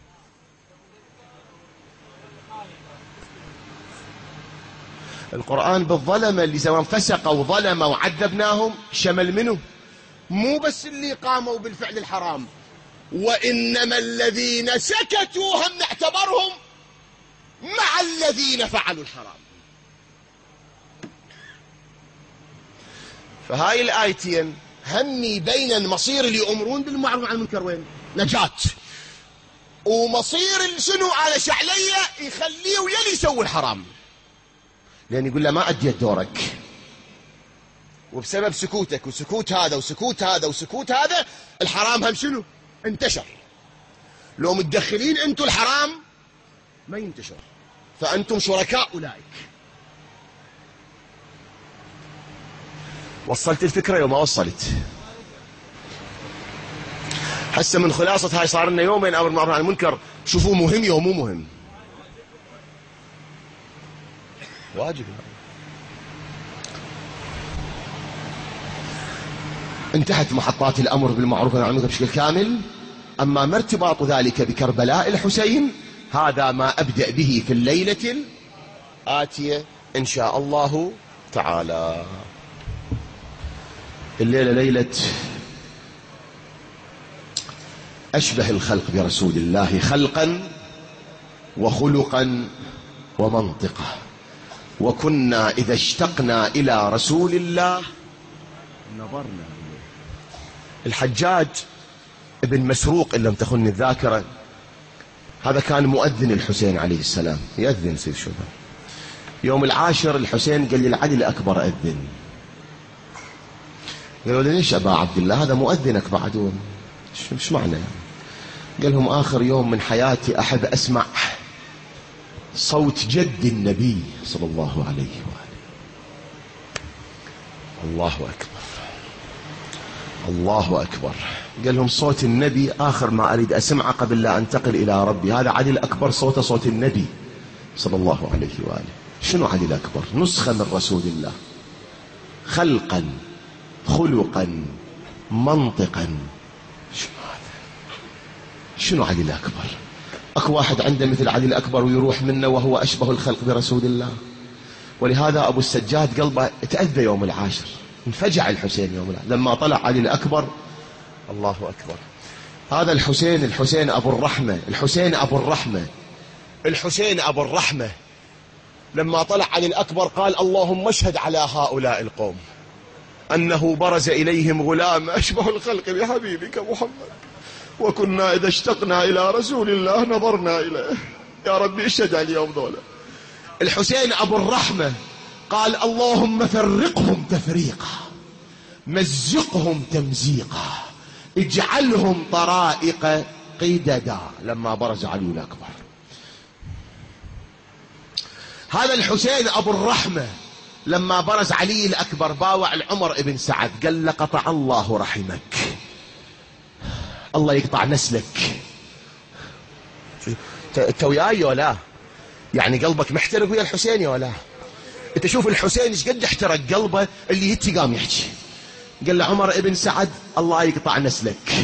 القرآن بالظلمة اللي سواء فسقوا وظلموا وعذبناهم شمل منه، مو بس اللي قاموا بالفعل الحرام، وإنما الذين سكتوا هم نعتبرهم مع الذين فعلوا الحرام. فهاي الآيتين همي بين المصير اللي يؤمرون بالمعروف عن المنكر وين نجاة، ومصير شنو على شعلية يخليه ويلي يسوي الحرام، لأن يقول له ما أديت دورك، وبسبب سكوتك وسكوت هذا وسكوت هذا وسكوت هذا الحرام هم شنو انتشر. لو متدخلين أنتم الحرام ما ينتشر، فأنتم شركاء أولئك. وصلت الفكرة يوم ما وصلت؟ هسه من خلاصة هاي صار لنا يومين أمر بالمعروف عن المنكر، شوفوا مهم يوم مو مهم؟ واجب. انتهت محطات الأمر بالمعروف عن المنكر بشكل كامل. أما ما ارتباط ذلك بكربلاء الحسين هذا ما أبدأ به في الليلة الآتية إن شاء الله تعالى. الليلة ليلة أشبه الخلق برسول الله خلقا وخلقا ومنطقة، وكنا إذا اشتقنا إلى رسول الله نظرنا إليه. الحجاج ابن مسروق إن لم تخن الذاكرة، هذا كان مؤذن الحسين عليه السلام، يأذن سيد شباب. يوم العاشر الحسين قال لي العلي الأكبر أذن. قالوا لي ليش أبا عبد الله هذا مؤذنك بعدون، مش معنى يعني؟ قال لهم آخر يوم من حياتي أحب أسمع صوت جد النبي صلى الله عليه وآله. الله أكبر الله أكبر. قال لهم صوت النبي آخر ما أريد أسمعه قبل لا أنتقل إلى ربي، هذا علي الأكبر صوته صوت النبي صلى الله عليه وآله. شنو علي الأكبر؟ نسخة من رسول الله خلقا خلقا منطقا. شنو علي الأكبر؟ أكو واحد عنده مثل علي الأكبر ويروح منه وهو أشبه الخلق برسول الله. ولهذا أبو السجاد قلبه تأذى يوم العاشر، انفجع الحسين يوم العاشر لما طلع علي الأكبر. الله أكبر. هذا الحسين أبو الرحمة، الحسين أبو الرحمة، الحسين أبو الرحمة، لما طلع علي الأكبر قال اللهم اشهد على هؤلاء القوم أنه برز إليهم غلام أشبه الخلق بحبيبك محمد، وكنا إذا اشتقنا إلى رسول الله نظرنا إليه. يا ربي اشهد عليهم ذولا. الحسين أبو الرحمة قال اللهم فرقهم تفريقا، مزقهم تمزيقا، اجعلهم طرائق قددا، لما برز علي الأكبر. هذا الحسين أبو الرحمة لما برز علي الأكبر باوع العمر ابن سعد قال لقطع الله رحمك، الله يقطع نسلك. انت وياي ولا يعني قلبك محترق ويا الحسين ولا؟ انت شوف الحسين ايش قد احترق قلبه اللي هتي قام يحكي. قال له عمر ابن سعد الله يقطع نسلك،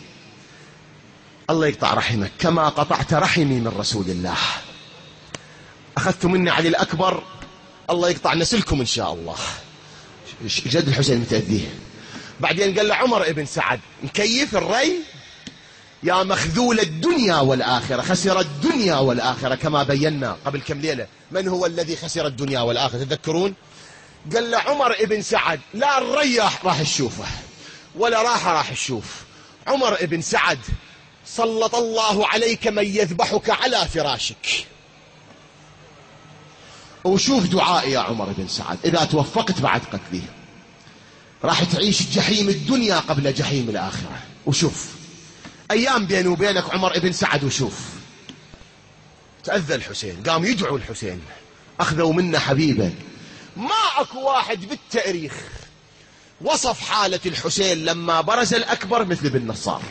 الله يقطع رحمك كما قطعت رحمي من رسول الله. اخذت مني علي الأكبر، الله يقطع نسلكم ان شاء الله. جد الحسين متأذيه. بعدين قال له عمر ابن سعد مكيف الري يا مخذول الدنيا والآخرة، خسر الدنيا والآخرة كما بينا قبل كم ليلة. من هو الذي خسر الدنيا والآخرة تذكرون؟ قال له عمر ابن سعد لا الرياح راح تشوفه ولا راح تشوف. عمر ابن سعد سلط الله عليك من يذبحك على فراشك. وشوف دعائي يا عمر بن سعد، إذا توفقت بعد قتلي راح تعيش جحيم الدنيا قبل جحيم الآخرة. وشوف أيام بيني وبينك عمر بن سعد، وشوف تأذى الحسين، قام يدعو الحسين، أخذوا منه حبيبه. ما أكو واحد بالتاريخ وصف حالة الحسين لما برز الأكبر مثل ابن نصار،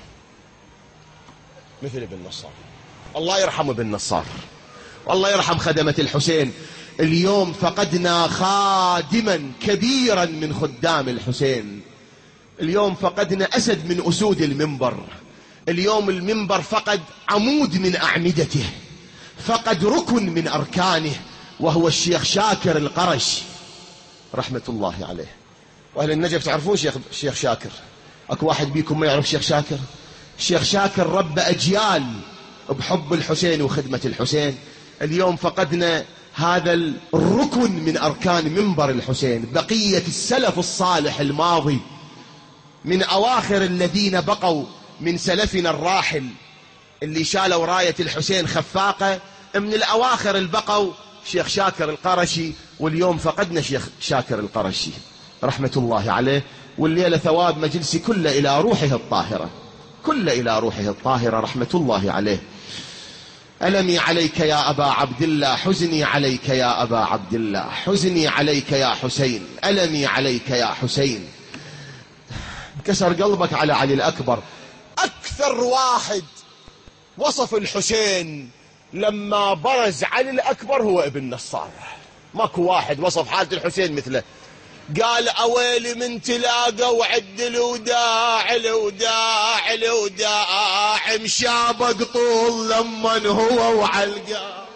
مثل ابن نصار. الله يرحم ابن نصار والله يرحم خدمة الحسين. اليوم فقدنا خادما كبيرا من خدام الحسين، اليوم فقدنا أسد من أسود المنبر، اليوم المنبر فقد عمود من أعمدته، فقد ركن من أركانه، وهو الشيخ شاكر القرش رحمة الله عليه. وأهل النجف تعرفون شيخ شاكر؟ أكو واحد بيكم ما يعرف شيخ شاكر؟ الشيخ شاكر رب أجيال بحب الحسين وخدمة الحسين. اليوم فقدنا هذا الركن من أركان منبر الحسين. بقية السلف الصالح الماضي من أواخر الذين بقوا من سلفنا الراحل اللي شالوا راية الحسين خفاقة، من الأواخر اللي بقوا شيخ شاكر القرشي، واليوم فقدنا شيخ شاكر القرشي رحمة الله عليه. والليلة ثواب مجلسي كله إلى روحه الطاهرة، كله إلى روحه الطاهرة رحمة الله عليه. ألمي عليك يا أبا عبد الله، حزني عليك يا أبا عبد الله، حزني عليك يا حسين، ألمي عليك يا حسين. كسر قلبك على علي الأكبر. أكثر واحد وصف الحسين لما برز علي الأكبر هو ابن نصار، ماكو واحد وصف حالة الحسين مثله. قال أويلي من تلاقى وعد الوداع الوداع الوداع، مشابق طول لمن هو وعلقا.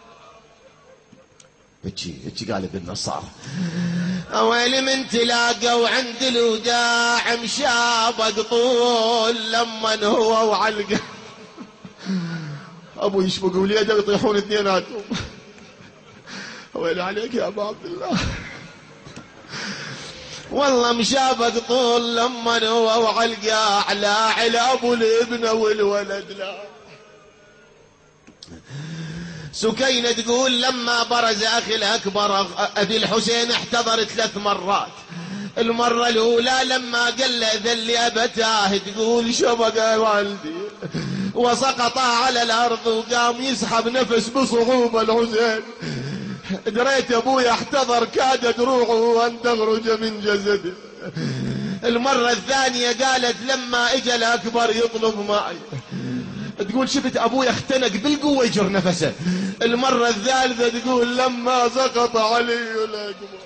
بتجي قال ابن نصار أويلي من تلاقى وعند الوداع، مشابق طول لمن هو وعلقا. أبو يشبق وليده يطيحون اثنيناتهم. ويلي عليك يا أبا عبد الله، والله مشابق طول لما هو وعلقا، على ابو الابن والولد لا. سكينة تقول لما برز أخي الأكبر أبي الحسين احتضر 3 مرات. المرة الأولى لما قال له ذل أبتاه، تقول شبق والدي وسقط على الأرض وقام يسحب نفس بصعوبة الحسين. دريت أبوي احتضر، كادت روحه أن تخرج من جسده. المرة الثانية قالت لما اجى الأكبر يطلب معي، تقول شفت أبوي اختنق بالقوة يجر نفسه. المرة الثالثة تقول لما سقط علي الأكبر.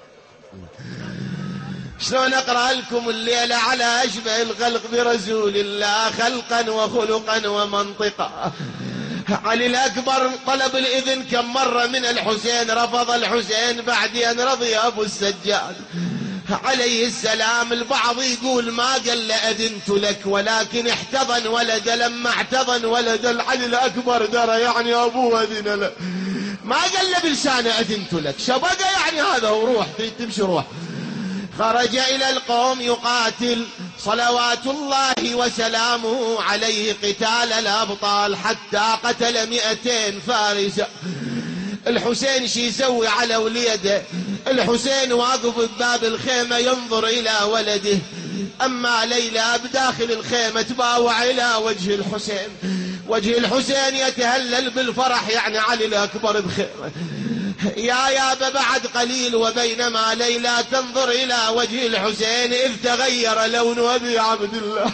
شلون أقرأ لكم الليلة على أشبه الخلق برسول الله خلقا وخلقا ومنطقا. علي الأكبر طلب الإذن كم مرة من الحسين، رفض الحسين، بعدين رضي أبو السجاد عليه السلام. البعض يقول ما قال له أذنت لك، ولكن احتضن ولده. لما احتضن ولده علي الأكبر درى يعني أبوه أذن له، ما قال له بلسانه أذنت لك، شبقه يعني هذا وروح تمشي روح. خرج إلى القوم يقاتل صلوات الله وسلامه عليه قتال الأبطال، حتى قتل 200 فارس. الحسين شي يسوي على وليده؟ الحسين واقف بباب الخيمة ينظر إلى ولده، أما ليلى بداخل الخيمة تباوع إلى وجه الحسين. وجه الحسين يتهلل بالفرح، يعني علي الأكبر بخيمة. يا بعد قليل وبينما ليلى تنظر إلى وجه الحسين إذ تغير لون أبي عبد الله.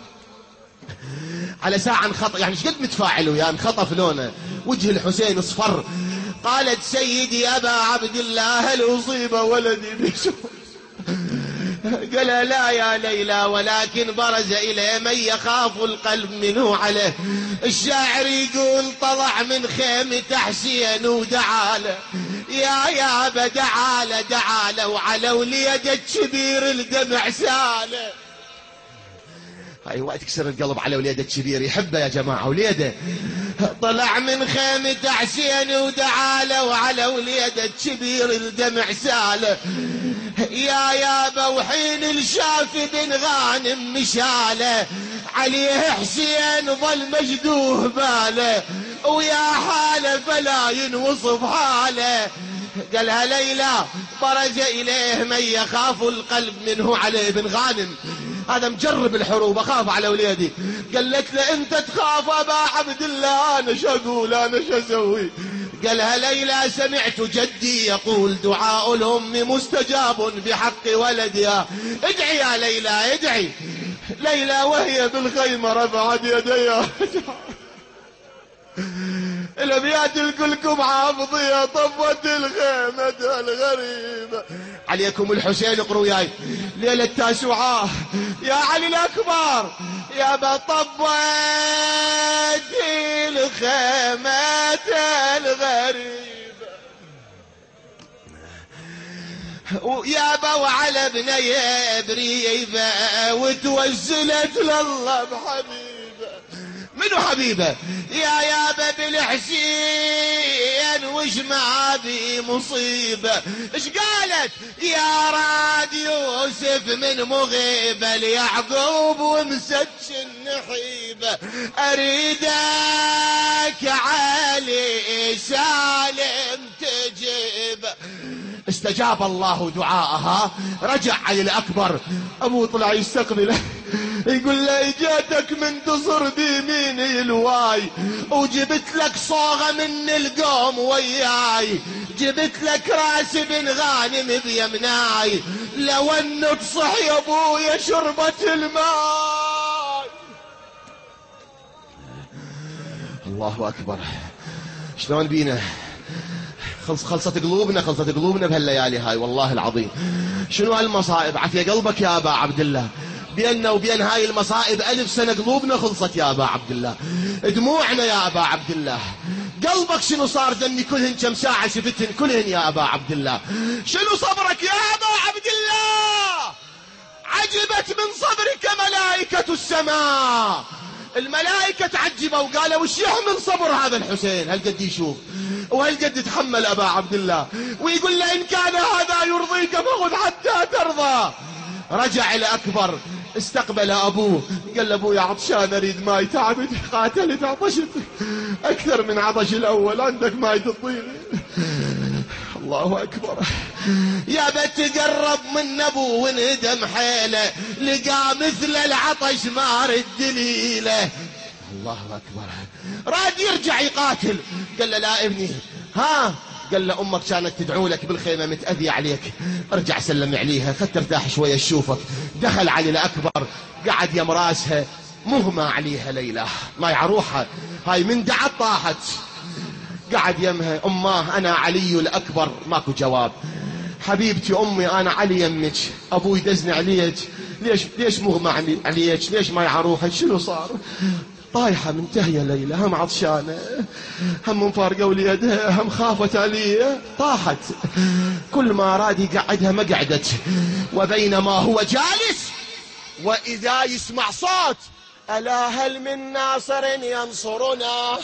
على ساعة انخطف، يعني شقد متفاعل وياه، انخطف لونه وجه الحسين اصفر. قالت سيدي أبا عبد الله هل أصيب ولدي بشوك؟ قال لا يا ليلى، ولكن برز إليه من يخاف القلب منه عليه. الشاعر يقول طلع من خيمة حسين ودعاله، يا أبا دعاله وعلى وليده كبير الدمع ساله. هاي وقت تكسر القلب على وليده كبير، يحبه يا جماعة وليده. طلع من خيمة حسين ودعاله وعلى وليده كبير الدمع ساله. يا بوحين الشاف بن غانم مشاله، عليه حسين ظل مجدوه باله، ويا حاله فلا ينوصف حاله. قالها ليلى برز إليه من يخاف القلب منه علي بن غانم، هذا مجرب الحروب أخاف على وليدي. قالت له أنت تخاف أبا عبد الله، أنا شقول أنا شسوي؟ قالها ليلى سمعت جدي يقول دعاء الأم مستجاب بحق ولدها. ادعي يا ليلى ادعي. ليلى وهي بالخيمة رفعت يديها. الابيات الكلكم حافظيها طفت الخيمة الغريبة. عليكم الحسين اقروا وياي ليلة التاسوعاء يا علي الأكبر يا بطبت الخيمة الغريبة ويا بو على بني بريبة وتوزلت لله بحبيبة. منو حبيبه؟ يا يابا بالحسين وش ما بي مصيبة. ايش قالت؟ يا راد يوسف من مغيبة ليعقوب ومسج النحيبة، اريدك علي سالم تجيبه. استجاب الله دعاءها. رجع علي الأكبر، أبوه طلع يستقبله يقول له اجاتك من تصر بيميني الواي، وجبت لك صاغة من القوم وياي، جبت لك راس بن غانم بيمناي، لو انه تصح يا ابويا شربة الماء. الله أكبر. شلون بينا خلصت قلوبنا بهالليالي هاي والله العظيم. شنو هالمصائب؟ عافية قلبك يا أبا عبد الله، بيننا وبين هاي المصائب 1000 سنة قلوبنا خلصت يا أبا عبد الله، دموعنا يا أبا عبد الله. قلبك شنو صار؟ ذني كلهن كم ساعة شفتهن كلهن يا أبا عبد الله. شنو صبرك يا أبا عبد الله؟ عجبت من صبرك ملائكة السماء. الملائكة تعجبوا وقالوا وش يحمل صبر هذا الحسين، هل قد يشوف وهل قد يتحمل أبا عبد الله، ويقول له إن كان هذا يرضيك فخذ حتى ترضى. رجع الأكبر استقبل أبوه، قال له أبويا عطشان أريد ماي، تعبت قاتلت عطشت أكثر من عطش الأول، عندك ماي تعطيني؟ الله أكبر. يا بت قرب من أبوه وانهدم حيله، لقى مثل العطش ما رد دليله. الله أكبر. راد يرجع يقاتل، قال له لا ابني، ها؟ قال له أمك كانت تدعو لك بالخيمة متأذية عليك، ارجع سلم عليها خد ترتاح شوية تشوفك. دخل علي الأكبر قعد يم راسها، مغمى عليها ليلى ما يعروحها، هاي من دعت طاحت. قعد يمها، أماه أنا علي الأكبر. ماكو جواب. حبيبتي أمي أنا علي يمك، أبوي دزني عليك، ليش مغمى عليك؟ ليش ما يعروحك؟ شنو صار؟ طايحة منتهية ليلى، هم عطشانة، هم مفارقة وليدها، هم خافت علي، طاحت. كل ما أراد يقعدها ما قعدت. وبينما هو جالس وإذا يسمع صوت ألا هل من ناصر ينصرنا،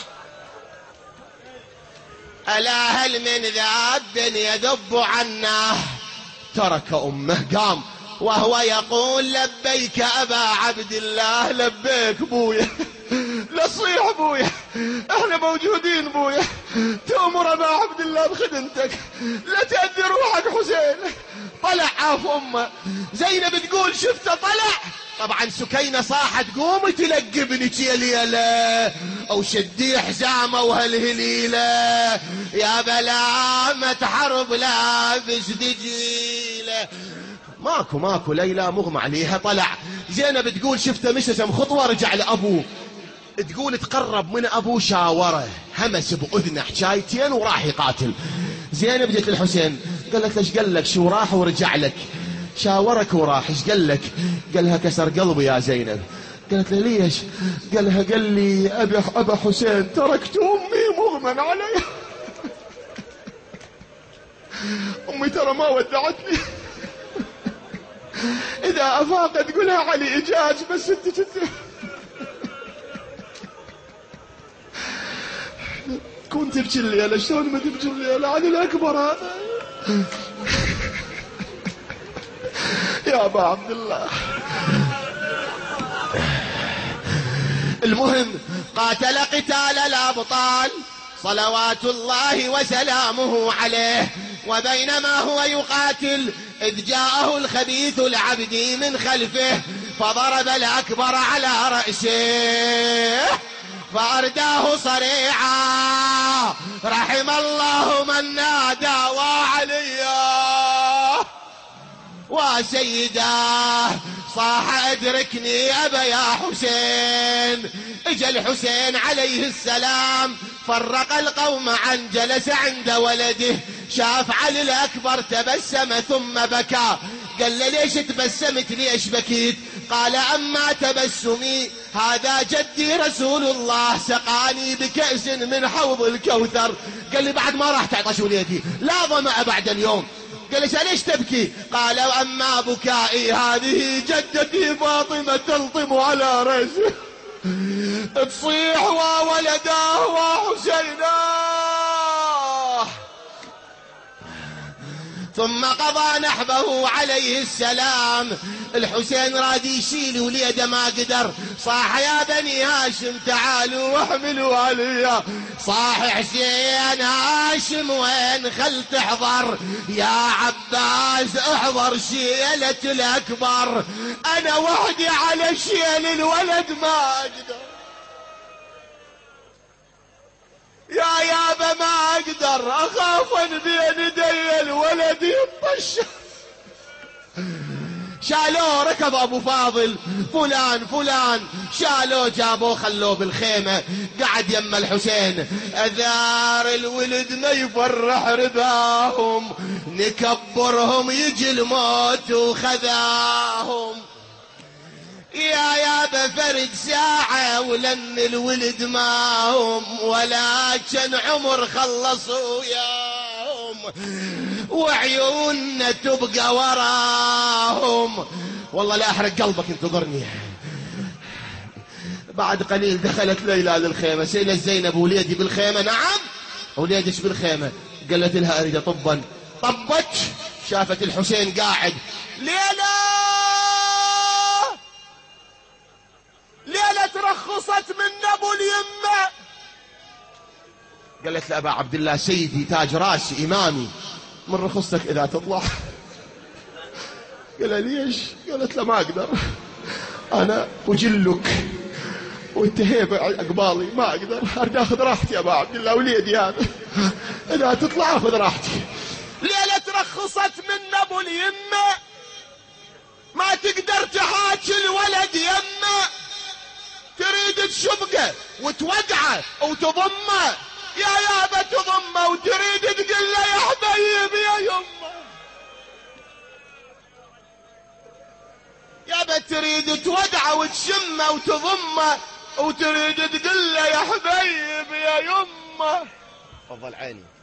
ألا هل من ذاب يذب عنا. ترك أمه قام وهو يقول لبيك أبا عبد الله، لبيك بويا، لا تصيح بويا، احنا موجودين بويا، تأمر أبا عبد الله بخدمتك، لا تأذي روحك حسين. طلع عاف أمه. زينب تقول شفته طلع، طبعا سكينة صاحت قومي تلقبني تيليلة او شدي حزامه وهالهليلة، يا بلامة حرب لابس دجيلة. ماكو ليلى مغمى عليها. طلع. زينب تقول شفته مشى كم خطوة رجع لأبوه، تقول تقرب من أبوه شاوره، همس بأذنه حكايتين وراح يقاتل. زينب جت للحسين قالت ليش قال لك شو راح ورجع لك؟ شاورك وراح، ايش قال لك؟ قالها كسر قلبي يا زينب. قالت له ليش؟ قالها قال لي أبا حسين تركت أمي مغمى علي. أمي ترى ما ودعتني. إذا أفاقت قولها علي إجاج، بس أنت كنت تبكي الليلة، شلون ما تبكي الليلة عن الأكبر هذا يا أبا عبد الله. المهم قاتل قتال الأبطال صلوات الله وسلامه عليه. وبينما هو يقاتل إذ جاءه الخبيث العبدي من خلفه فضرب الأكبر على رأسه فأرداه صريعا. رحم الله من نادى وعليا وسيداه صاح ادركني أبا يا حسين. اجى الحسين عليه السلام فرق القوم عن جلس عند ولده، شاف علي الأكبر تبسم ثم بكى. قال له ليش تبسمت؟ ليش بكيت؟ قال أما تبسمي هذا جدي رسول الله سقاني بكأس من حوض الكوثر. قال لي بعد ما راح تعطش وليدي لا ظمأ بعد اليوم. قال ليش تبكي؟ قال أما بكائي هذه جدتي فاطمة تلطم على رأسه. تصيح وولداه وحسيناه. ثم قضى نحبه عليه السلام. الحسين راد يشيل وليده ما قدر، صاح يا بني هاشم تعالوا واحملوا عليا. صاح حسين هاشم وين خل تحضر، يا عباس احضر شيلة الأكبر، أنا وحدي على شيل الولد ما أقدر. يا يابا ما أقدر، أخاف أن بين يدي الولد يطش. شالوه ركض أبو فاضل فلان فلان، شالوه جابوه خلوه بالخيمة قعد يم الحسين. أذار الولد ما يفرح رباهم، نكبرهم يجي الموت وخذاهم. يا بفرد ساعة ولن الولد ماهم، ولكن عمر خلصوا ياهم وعيوننا تبقى وراهم. والله لا أحرق قلبك انتظرني. بعد قليل دخلت ليلى للخيمة. سيلة زينب وليدي بالخيمة. نعم وليدش بالخيمة. قالت لها أريد طبا. طبت شافت الحسين قاعد. ليلى ترخصت من ابو اليمة. قالت لأبا عبد الله سيدي تاج راسي إمامي، من رخصتك إذا تطلع. قال ليش؟ قالت له ما أقدر، أنا أجلك وانت هيبة أقبالي، ما أقدر، أريد أخذ راحتي يا أبا عبد الله وليدي هذا، إذا تطلع أخذ راحتي. ليلى ترخصت من ابو اليمة، ما تقدر تحاكي الولد يمه، تريد تشبقه وتوقعه وتضمه. يابا تضمه وتريد تقول له يا حبيبي يا يمه. يابا تريد توقعه وتشمه وتضمه وتريد تقول له يا حبيبي يا يمه. تفضل عيني.